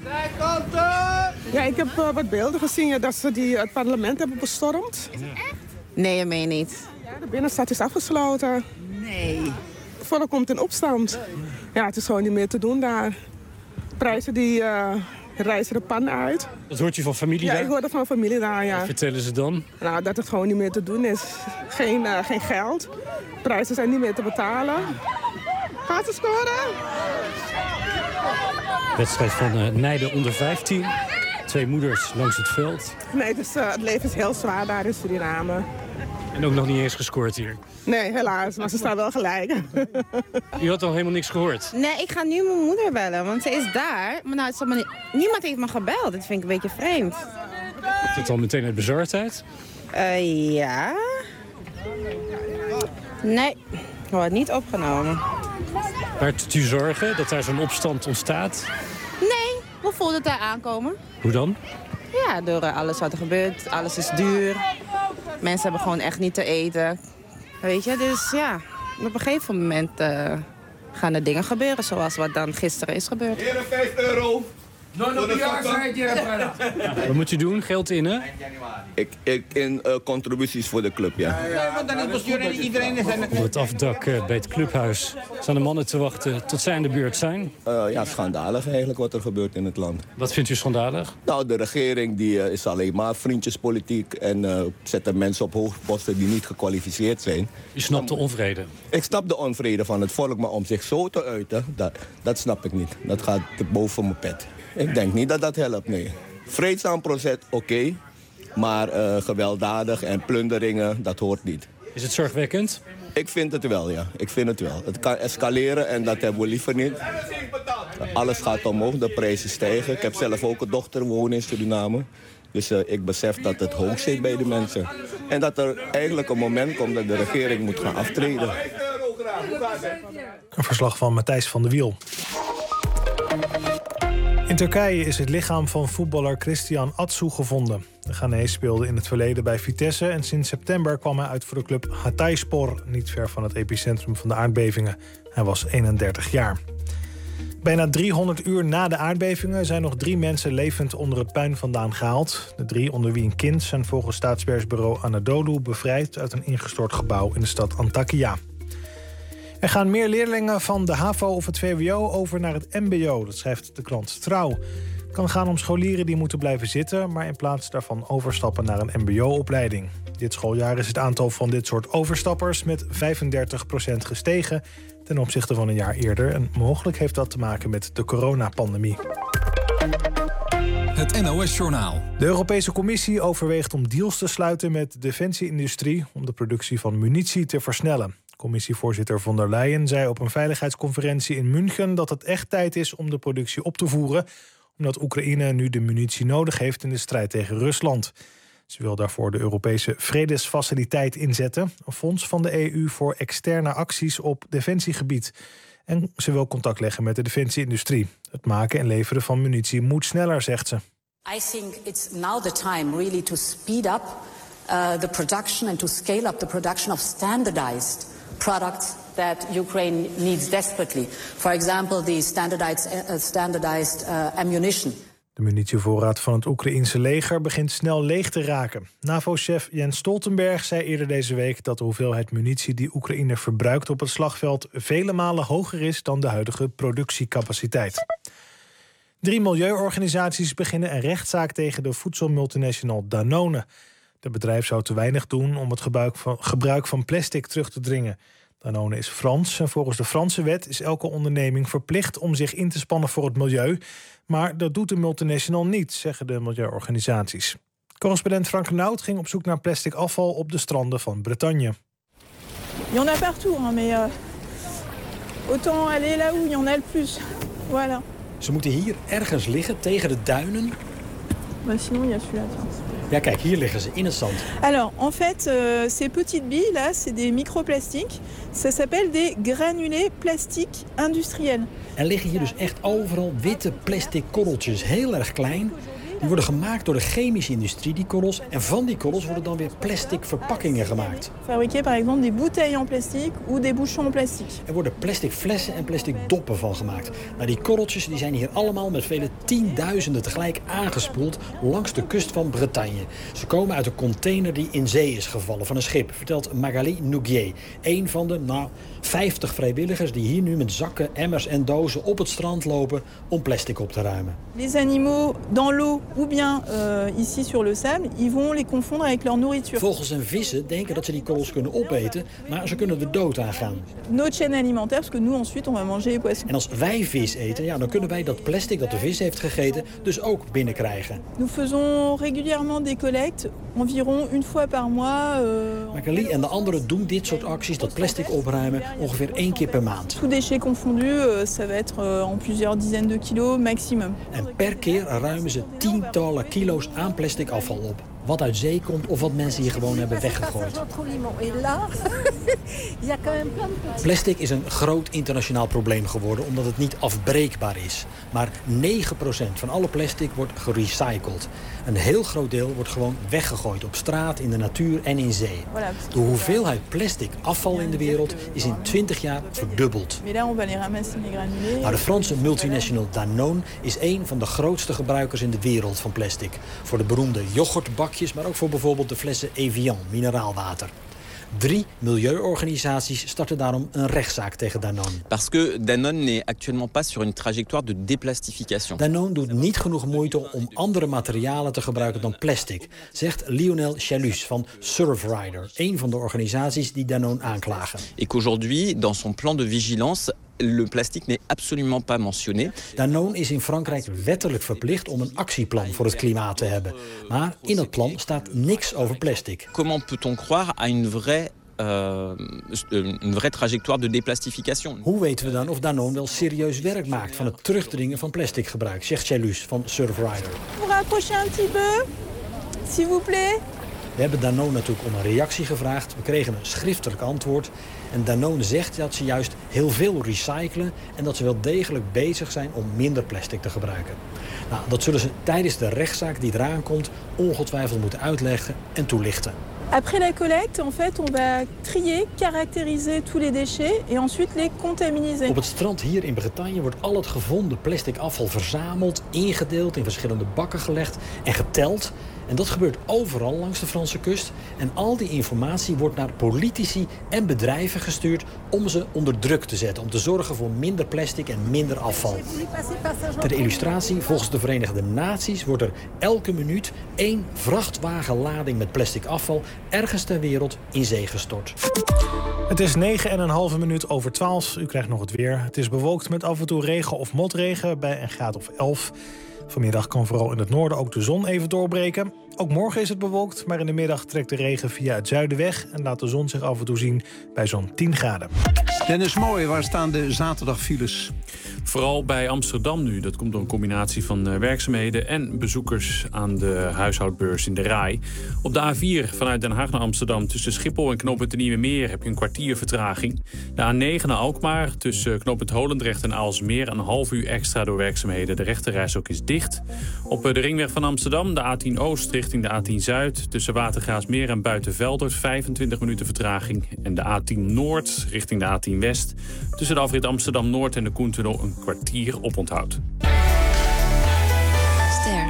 Ja, ik heb wat beelden gezien dat ze het parlement hebben bestormd. Nee, je meen niet. Ja, de binnenstad is afgesloten. Nee. Het volk komt in opstand. Ja, het is gewoon niet meer te doen daar. Prijzen die reizen de pan uit. Dat hoort je van familie daar? Ja, ik hoor dat van familie daar, ja. Wat vertellen ze dan? Nou, dat het gewoon niet meer te doen is. Geen geld. Prijzen zijn niet meer te betalen. Gaat ze scoren? Wedstrijd van Neiden onder 15. 2 moeders langs het veld. Nee, dus, het leven is heel zwaar daar in Suriname. En ook nog niet eens gescoord hier? Nee, helaas, maar ze staan wel gelijk. U had al helemaal niks gehoord? Nee, ik ga nu mijn moeder bellen, want ze is daar. Maar nou, niemand heeft me gebeld. Dat vind ik een beetje vreemd. Is het al meteen uit bezorgdheid? Ja. Nee, wordt niet opgenomen. Maakt u zorgen dat daar zo'n opstand ontstaat? Nee, we voelden het daar aankomen. Hoe dan? Ja, door alles wat er gebeurt. Alles is duur. Mensen hebben gewoon echt niet te eten. Weet je, dus ja, op een gegeven moment gaan er dingen gebeuren zoals wat dan gisteren is gebeurd. Hier €5. Wat moet u doen? Geld in, hè? Ik in contributies voor de club, ja. Want dan is bestuur en iedereen is... Op het afdak bij het clubhuis staan de mannen te wachten tot zij aan de beurt zijn. Ja, schandalig eigenlijk wat er gebeurt in het land. Wat vindt u schandalig? Nou, de regering die is alleen maar vriendjespolitiek en zet er mensen op hoge posten die niet gekwalificeerd zijn. U snapt de onvrede? Ik snap de onvrede van het volk, maar om zich zo te uiten, dat snap ik niet. Dat gaat boven mijn pet. Ik denk niet dat dat helpt, nee. Vreedzaam proces, oké. Maar gewelddadig en plunderingen, dat hoort niet. Is het zorgwekkend? Ik vind het wel, ja. Ik vind het wel. Het kan escaleren en dat hebben we liever niet. Alles gaat omhoog, de prijzen stijgen. Ik heb zelf ook een dochter wonen in Suriname. Dus ik besef dat het hoog zit bij de mensen. En dat er eigenlijk een moment komt dat de regering moet gaan aftreden. Een verslag van Matthijs van der Wiel. Turkije is het lichaam van voetballer Christian Atsu gevonden. De Ghanese speelde in het verleden bij Vitesse en sinds september kwam hij uit voor de club Hatayspor, niet ver van het epicentrum van de aardbevingen. Hij was 31 jaar. Bijna 300 uur na de aardbevingen zijn nog 3 mensen levend onder het puin vandaan gehaald. De 3, onder wie een kind, zijn volgens staatspersbureau Anadolu bevrijd uit een ingestort gebouw in de stad Antakya. Er gaan meer leerlingen van de HAVO of het VWO over naar het MBO, dat schrijft de krant Trouw. Het kan gaan om scholieren die moeten blijven zitten, maar in plaats daarvan overstappen naar een MBO-opleiding. Dit schooljaar is het aantal van dit soort overstappers met 35% gestegen ten opzichte van een jaar eerder. En mogelijk heeft dat te maken met de coronapandemie. Het NOS-journaal. De Europese Commissie overweegt om deals te sluiten met de defensie-industrie om de productie van munitie te versnellen. Commissievoorzitter von der Leyen zei op een veiligheidsconferentie in München dat het echt tijd is om de productie op te voeren, omdat Oekraïne nu de munitie nodig heeft in de strijd tegen Rusland. Ze wil daarvoor de Europese Vredesfaciliteit inzetten, een fonds van de EU voor externe acties op defensiegebied. En ze wil contact leggen met de defensieindustrie. Het maken en leveren van munitie moet sneller, zegt ze. I think it's now the time really to speed up the production and to scale up the production of standardized products that Ukraine needs desperately. For example, the standardized ammunition. De munitievoorraad van het Oekraïense leger begint snel leeg te raken. NAVO-chef Jens Stoltenberg zei eerder deze week dat de hoeveelheid munitie die Oekraïne verbruikt op het slagveld vele malen hoger is dan de huidige productiecapaciteit. 3 milieuorganisaties beginnen een rechtszaak tegen de voedselmultinational Danone. Het bedrijf zou te weinig doen om het gebruik van plastic terug te dringen. Danone is Frans en volgens de Franse wet is elke onderneming verplicht om zich in te spannen voor het milieu. Maar dat doet de multinational niet, zeggen de milieuorganisaties. Correspondent Frank Renaud ging op zoek naar plastic afval op de stranden van Bretagne. Il y en a partout, mais autant aller là où il y en a le plus. Voilà. Ze moeten hier ergens liggen tegen de duinen. Sinon, il y a celui-là, tiens. Ja, kijk, hier liggen ze in het zand. Alors, en fait, ces petites billes là, c'est des microplastiques. Ça s'appelle des granulés plastiques industriels. Er liggen hier dus echt overal witte plastic korreltjes, heel erg klein. Die worden gemaakt door de chemische industrie, die korrels. En van die korrels worden dan weer plastic verpakkingen gemaakt. Fabriquer par exemple des bouteilles en plastique ou des bouchons en plastique. Er worden plastic flessen en plastic doppen van gemaakt. Maar die korreltjes die zijn hier allemaal met vele tienduizenden tegelijk aangespoeld langs de kust van Bretagne. Ze komen uit een container die in zee is gevallen van een schip, vertelt Magali Nouguier. Een van de 50 vrijwilligers die hier nu met zakken, emmers en dozen op het strand lopen om plastic op te ruimen. Les animaux dans l'eau ou bien ici sur le sable, ils vont les confondre avec leur nourriture. Vogels en vissen denken dat ze die korrels kunnen opeten, maar ze kunnen er dood aan gaan. Notre chaîne alimentaire, parce que nous ensuite on va manger les poissons. En als wij vis eten, ja, dan kunnen wij dat plastic dat de vis heeft gegeten dus ook binnenkrijgen. Nous faisons régulièrement des collectes, environ une fois par mois. Magali en de anderen doen dit soort acties, dat plastic opruimen, ongeveer 1 keer per maand. Tout déchet confondu, ça va être en plusieurs dizaines de kilos maximum. En per keer ruimen ze tientallen kilo's aan plastic afval op. Wat uit zee komt of wat mensen hier gewoon hebben weggegooid. Plastic is een groot internationaal probleem geworden omdat het niet afbreekbaar is. Maar 9% van alle plastic wordt gerecycled. Een heel groot deel wordt gewoon weggegooid op straat, in de natuur en in zee. De hoeveelheid plastic afval in de wereld is in 20 jaar verdubbeld. Maar de Franse multinational Danone is een van de grootste gebruikers in de wereld van plastic. Voor de beroemde yoghurtbakjes, maar ook voor bijvoorbeeld de flessen Evian, mineraalwater. 3 milieuorganisaties starten daarom een rechtszaak tegen Danone. Parce que Danone n'est actuellement pas sur une trajectoire de déplastification. Danone doet niet genoeg moeite om andere materialen te gebruiken dan plastic, zegt Lionel Chalus van Surfrider, een van de organisaties die Danone aanklagen. Et qu'aujourd'hui, dans son plan de vigilance, le plastique n'est absolument pas mentionné. Danone is in Frankrijk wettelijk verplicht om een actieplan voor het klimaat te hebben. Maar in dat plan staat niks over plastic. Comment peut-on croire à une vraie trajectoire de déplastification? Hoe weten we dan of Danone wel serieus werk maakt van het terugdringen van plasticgebruik, zegt Chalus van Surfrider. Pour rapprocher un petit peu, s'il vous plaît. We hebben Danone natuurlijk om een reactie gevraagd. We kregen een schriftelijk antwoord. En Danone zegt dat ze juist heel veel recyclen en dat ze wel degelijk bezig zijn om minder plastic te gebruiken. Nou, dat zullen ze tijdens de rechtszaak die eraan komt ongetwijfeld moeten uitleggen en toelichten. Après la collecte, en fait, on va trier, caractériser tous les déchets et ensuite les comptabiliser. Op het strand hier in Bretagne wordt al het gevonden plastic afval verzameld, ingedeeld, in verschillende bakken gelegd en geteld. En dat gebeurt overal langs de Franse kust. En al die informatie wordt naar politici en bedrijven gestuurd om ze onder druk te zetten. Om te zorgen voor minder plastic en minder afval. Ter illustratie, volgens de Verenigde Naties wordt er elke minuut 1 vrachtwagenlading met plastic afval ergens ter wereld in zee gestort. Het is 9,5 minuut over 12. U krijgt nog het weer. Het is bewolkt met af en toe regen of motregen bij een graad of 11. Vanmiddag kan vooral in het noorden ook de zon even doorbreken. Ook morgen is het bewolkt, maar in de middag trekt de regen via het zuiden weg en laat de zon zich af en toe zien bij zo'n 10 graden. Dennis Mooij, waar staan de zaterdagfiles? Vooral bij Amsterdam nu. Dat komt door een combinatie van werkzaamheden en bezoekers aan de huishoudbeurs in de Rai. Op de A4 vanuit Den Haag naar Amsterdam tussen Schiphol en knooppunt de Nieuwe Meer heb je een kwartier vertraging. De A9 naar Alkmaar tussen knooppunt Holendrecht en Aalsmeer een half uur extra door werkzaamheden. De rechterreis is dicht. Op de ringweg van Amsterdam de A10 Oost richting de A10 Zuid tussen Watergraafsmeer en Buitenveldert 25 minuten vertraging. En de A10 Noord richting de A10 West tussen de afrit Amsterdam Noord en de Koentunnel een kwartier oponthoud. Ster.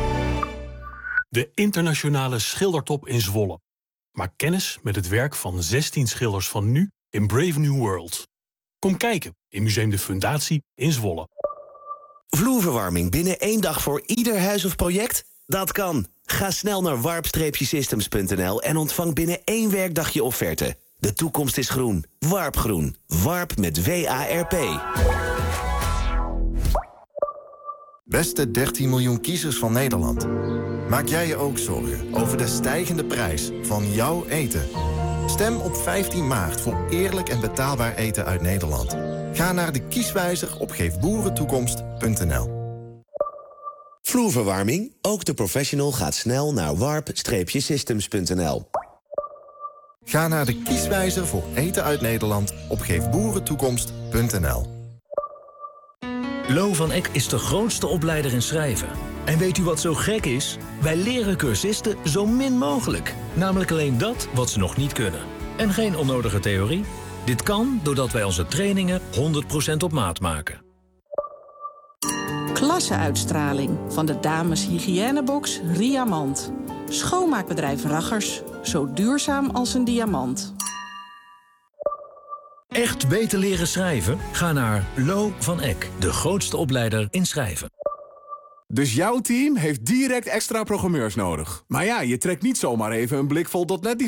De internationale schildertop in Zwolle. Maak kennis met het werk van 16 schilders van nu in Brave New World. Kom kijken in Museum de Fundatie in Zwolle. Vloerverwarming binnen 1 dag voor ieder huis of project? Dat kan. Ga snel naar warp-systems.nl en ontvang binnen 1 werkdag je offerte. De toekomst is groen. Warpgroen. Warp met W-A-R-P. Beste 13 miljoen kiezers van Nederland. Maak jij je ook zorgen over de stijgende prijs van jouw eten? Stem op 15 maart voor eerlijk en betaalbaar eten uit Nederland. Ga naar de kieswijzer op geefboerentoekomst.nl. Vloerverwarming? Ook de professional gaat snel naar warp-systems.nl. Ga naar de kieswijzer voor eten uit Nederland op geefboerentoekomst.nl. Lo van Eck is de grootste opleider in schrijven. En weet u wat zo gek is? Wij leren cursisten zo min mogelijk. Namelijk alleen dat wat ze nog niet kunnen. En geen onnodige theorie. Dit kan doordat wij onze trainingen 100% op maat maken. Klasseuitstraling van de dames hygiënebox Riamant. Schoonmaakbedrijf Raggers. Zo duurzaam als een diamant. Echt beter leren schrijven? Ga naar Lo van Eck, de grootste opleider in schrijven. Dus jouw team heeft direct extra programmeurs nodig. Maar ja, je trekt niet zomaar even een blik vol .NET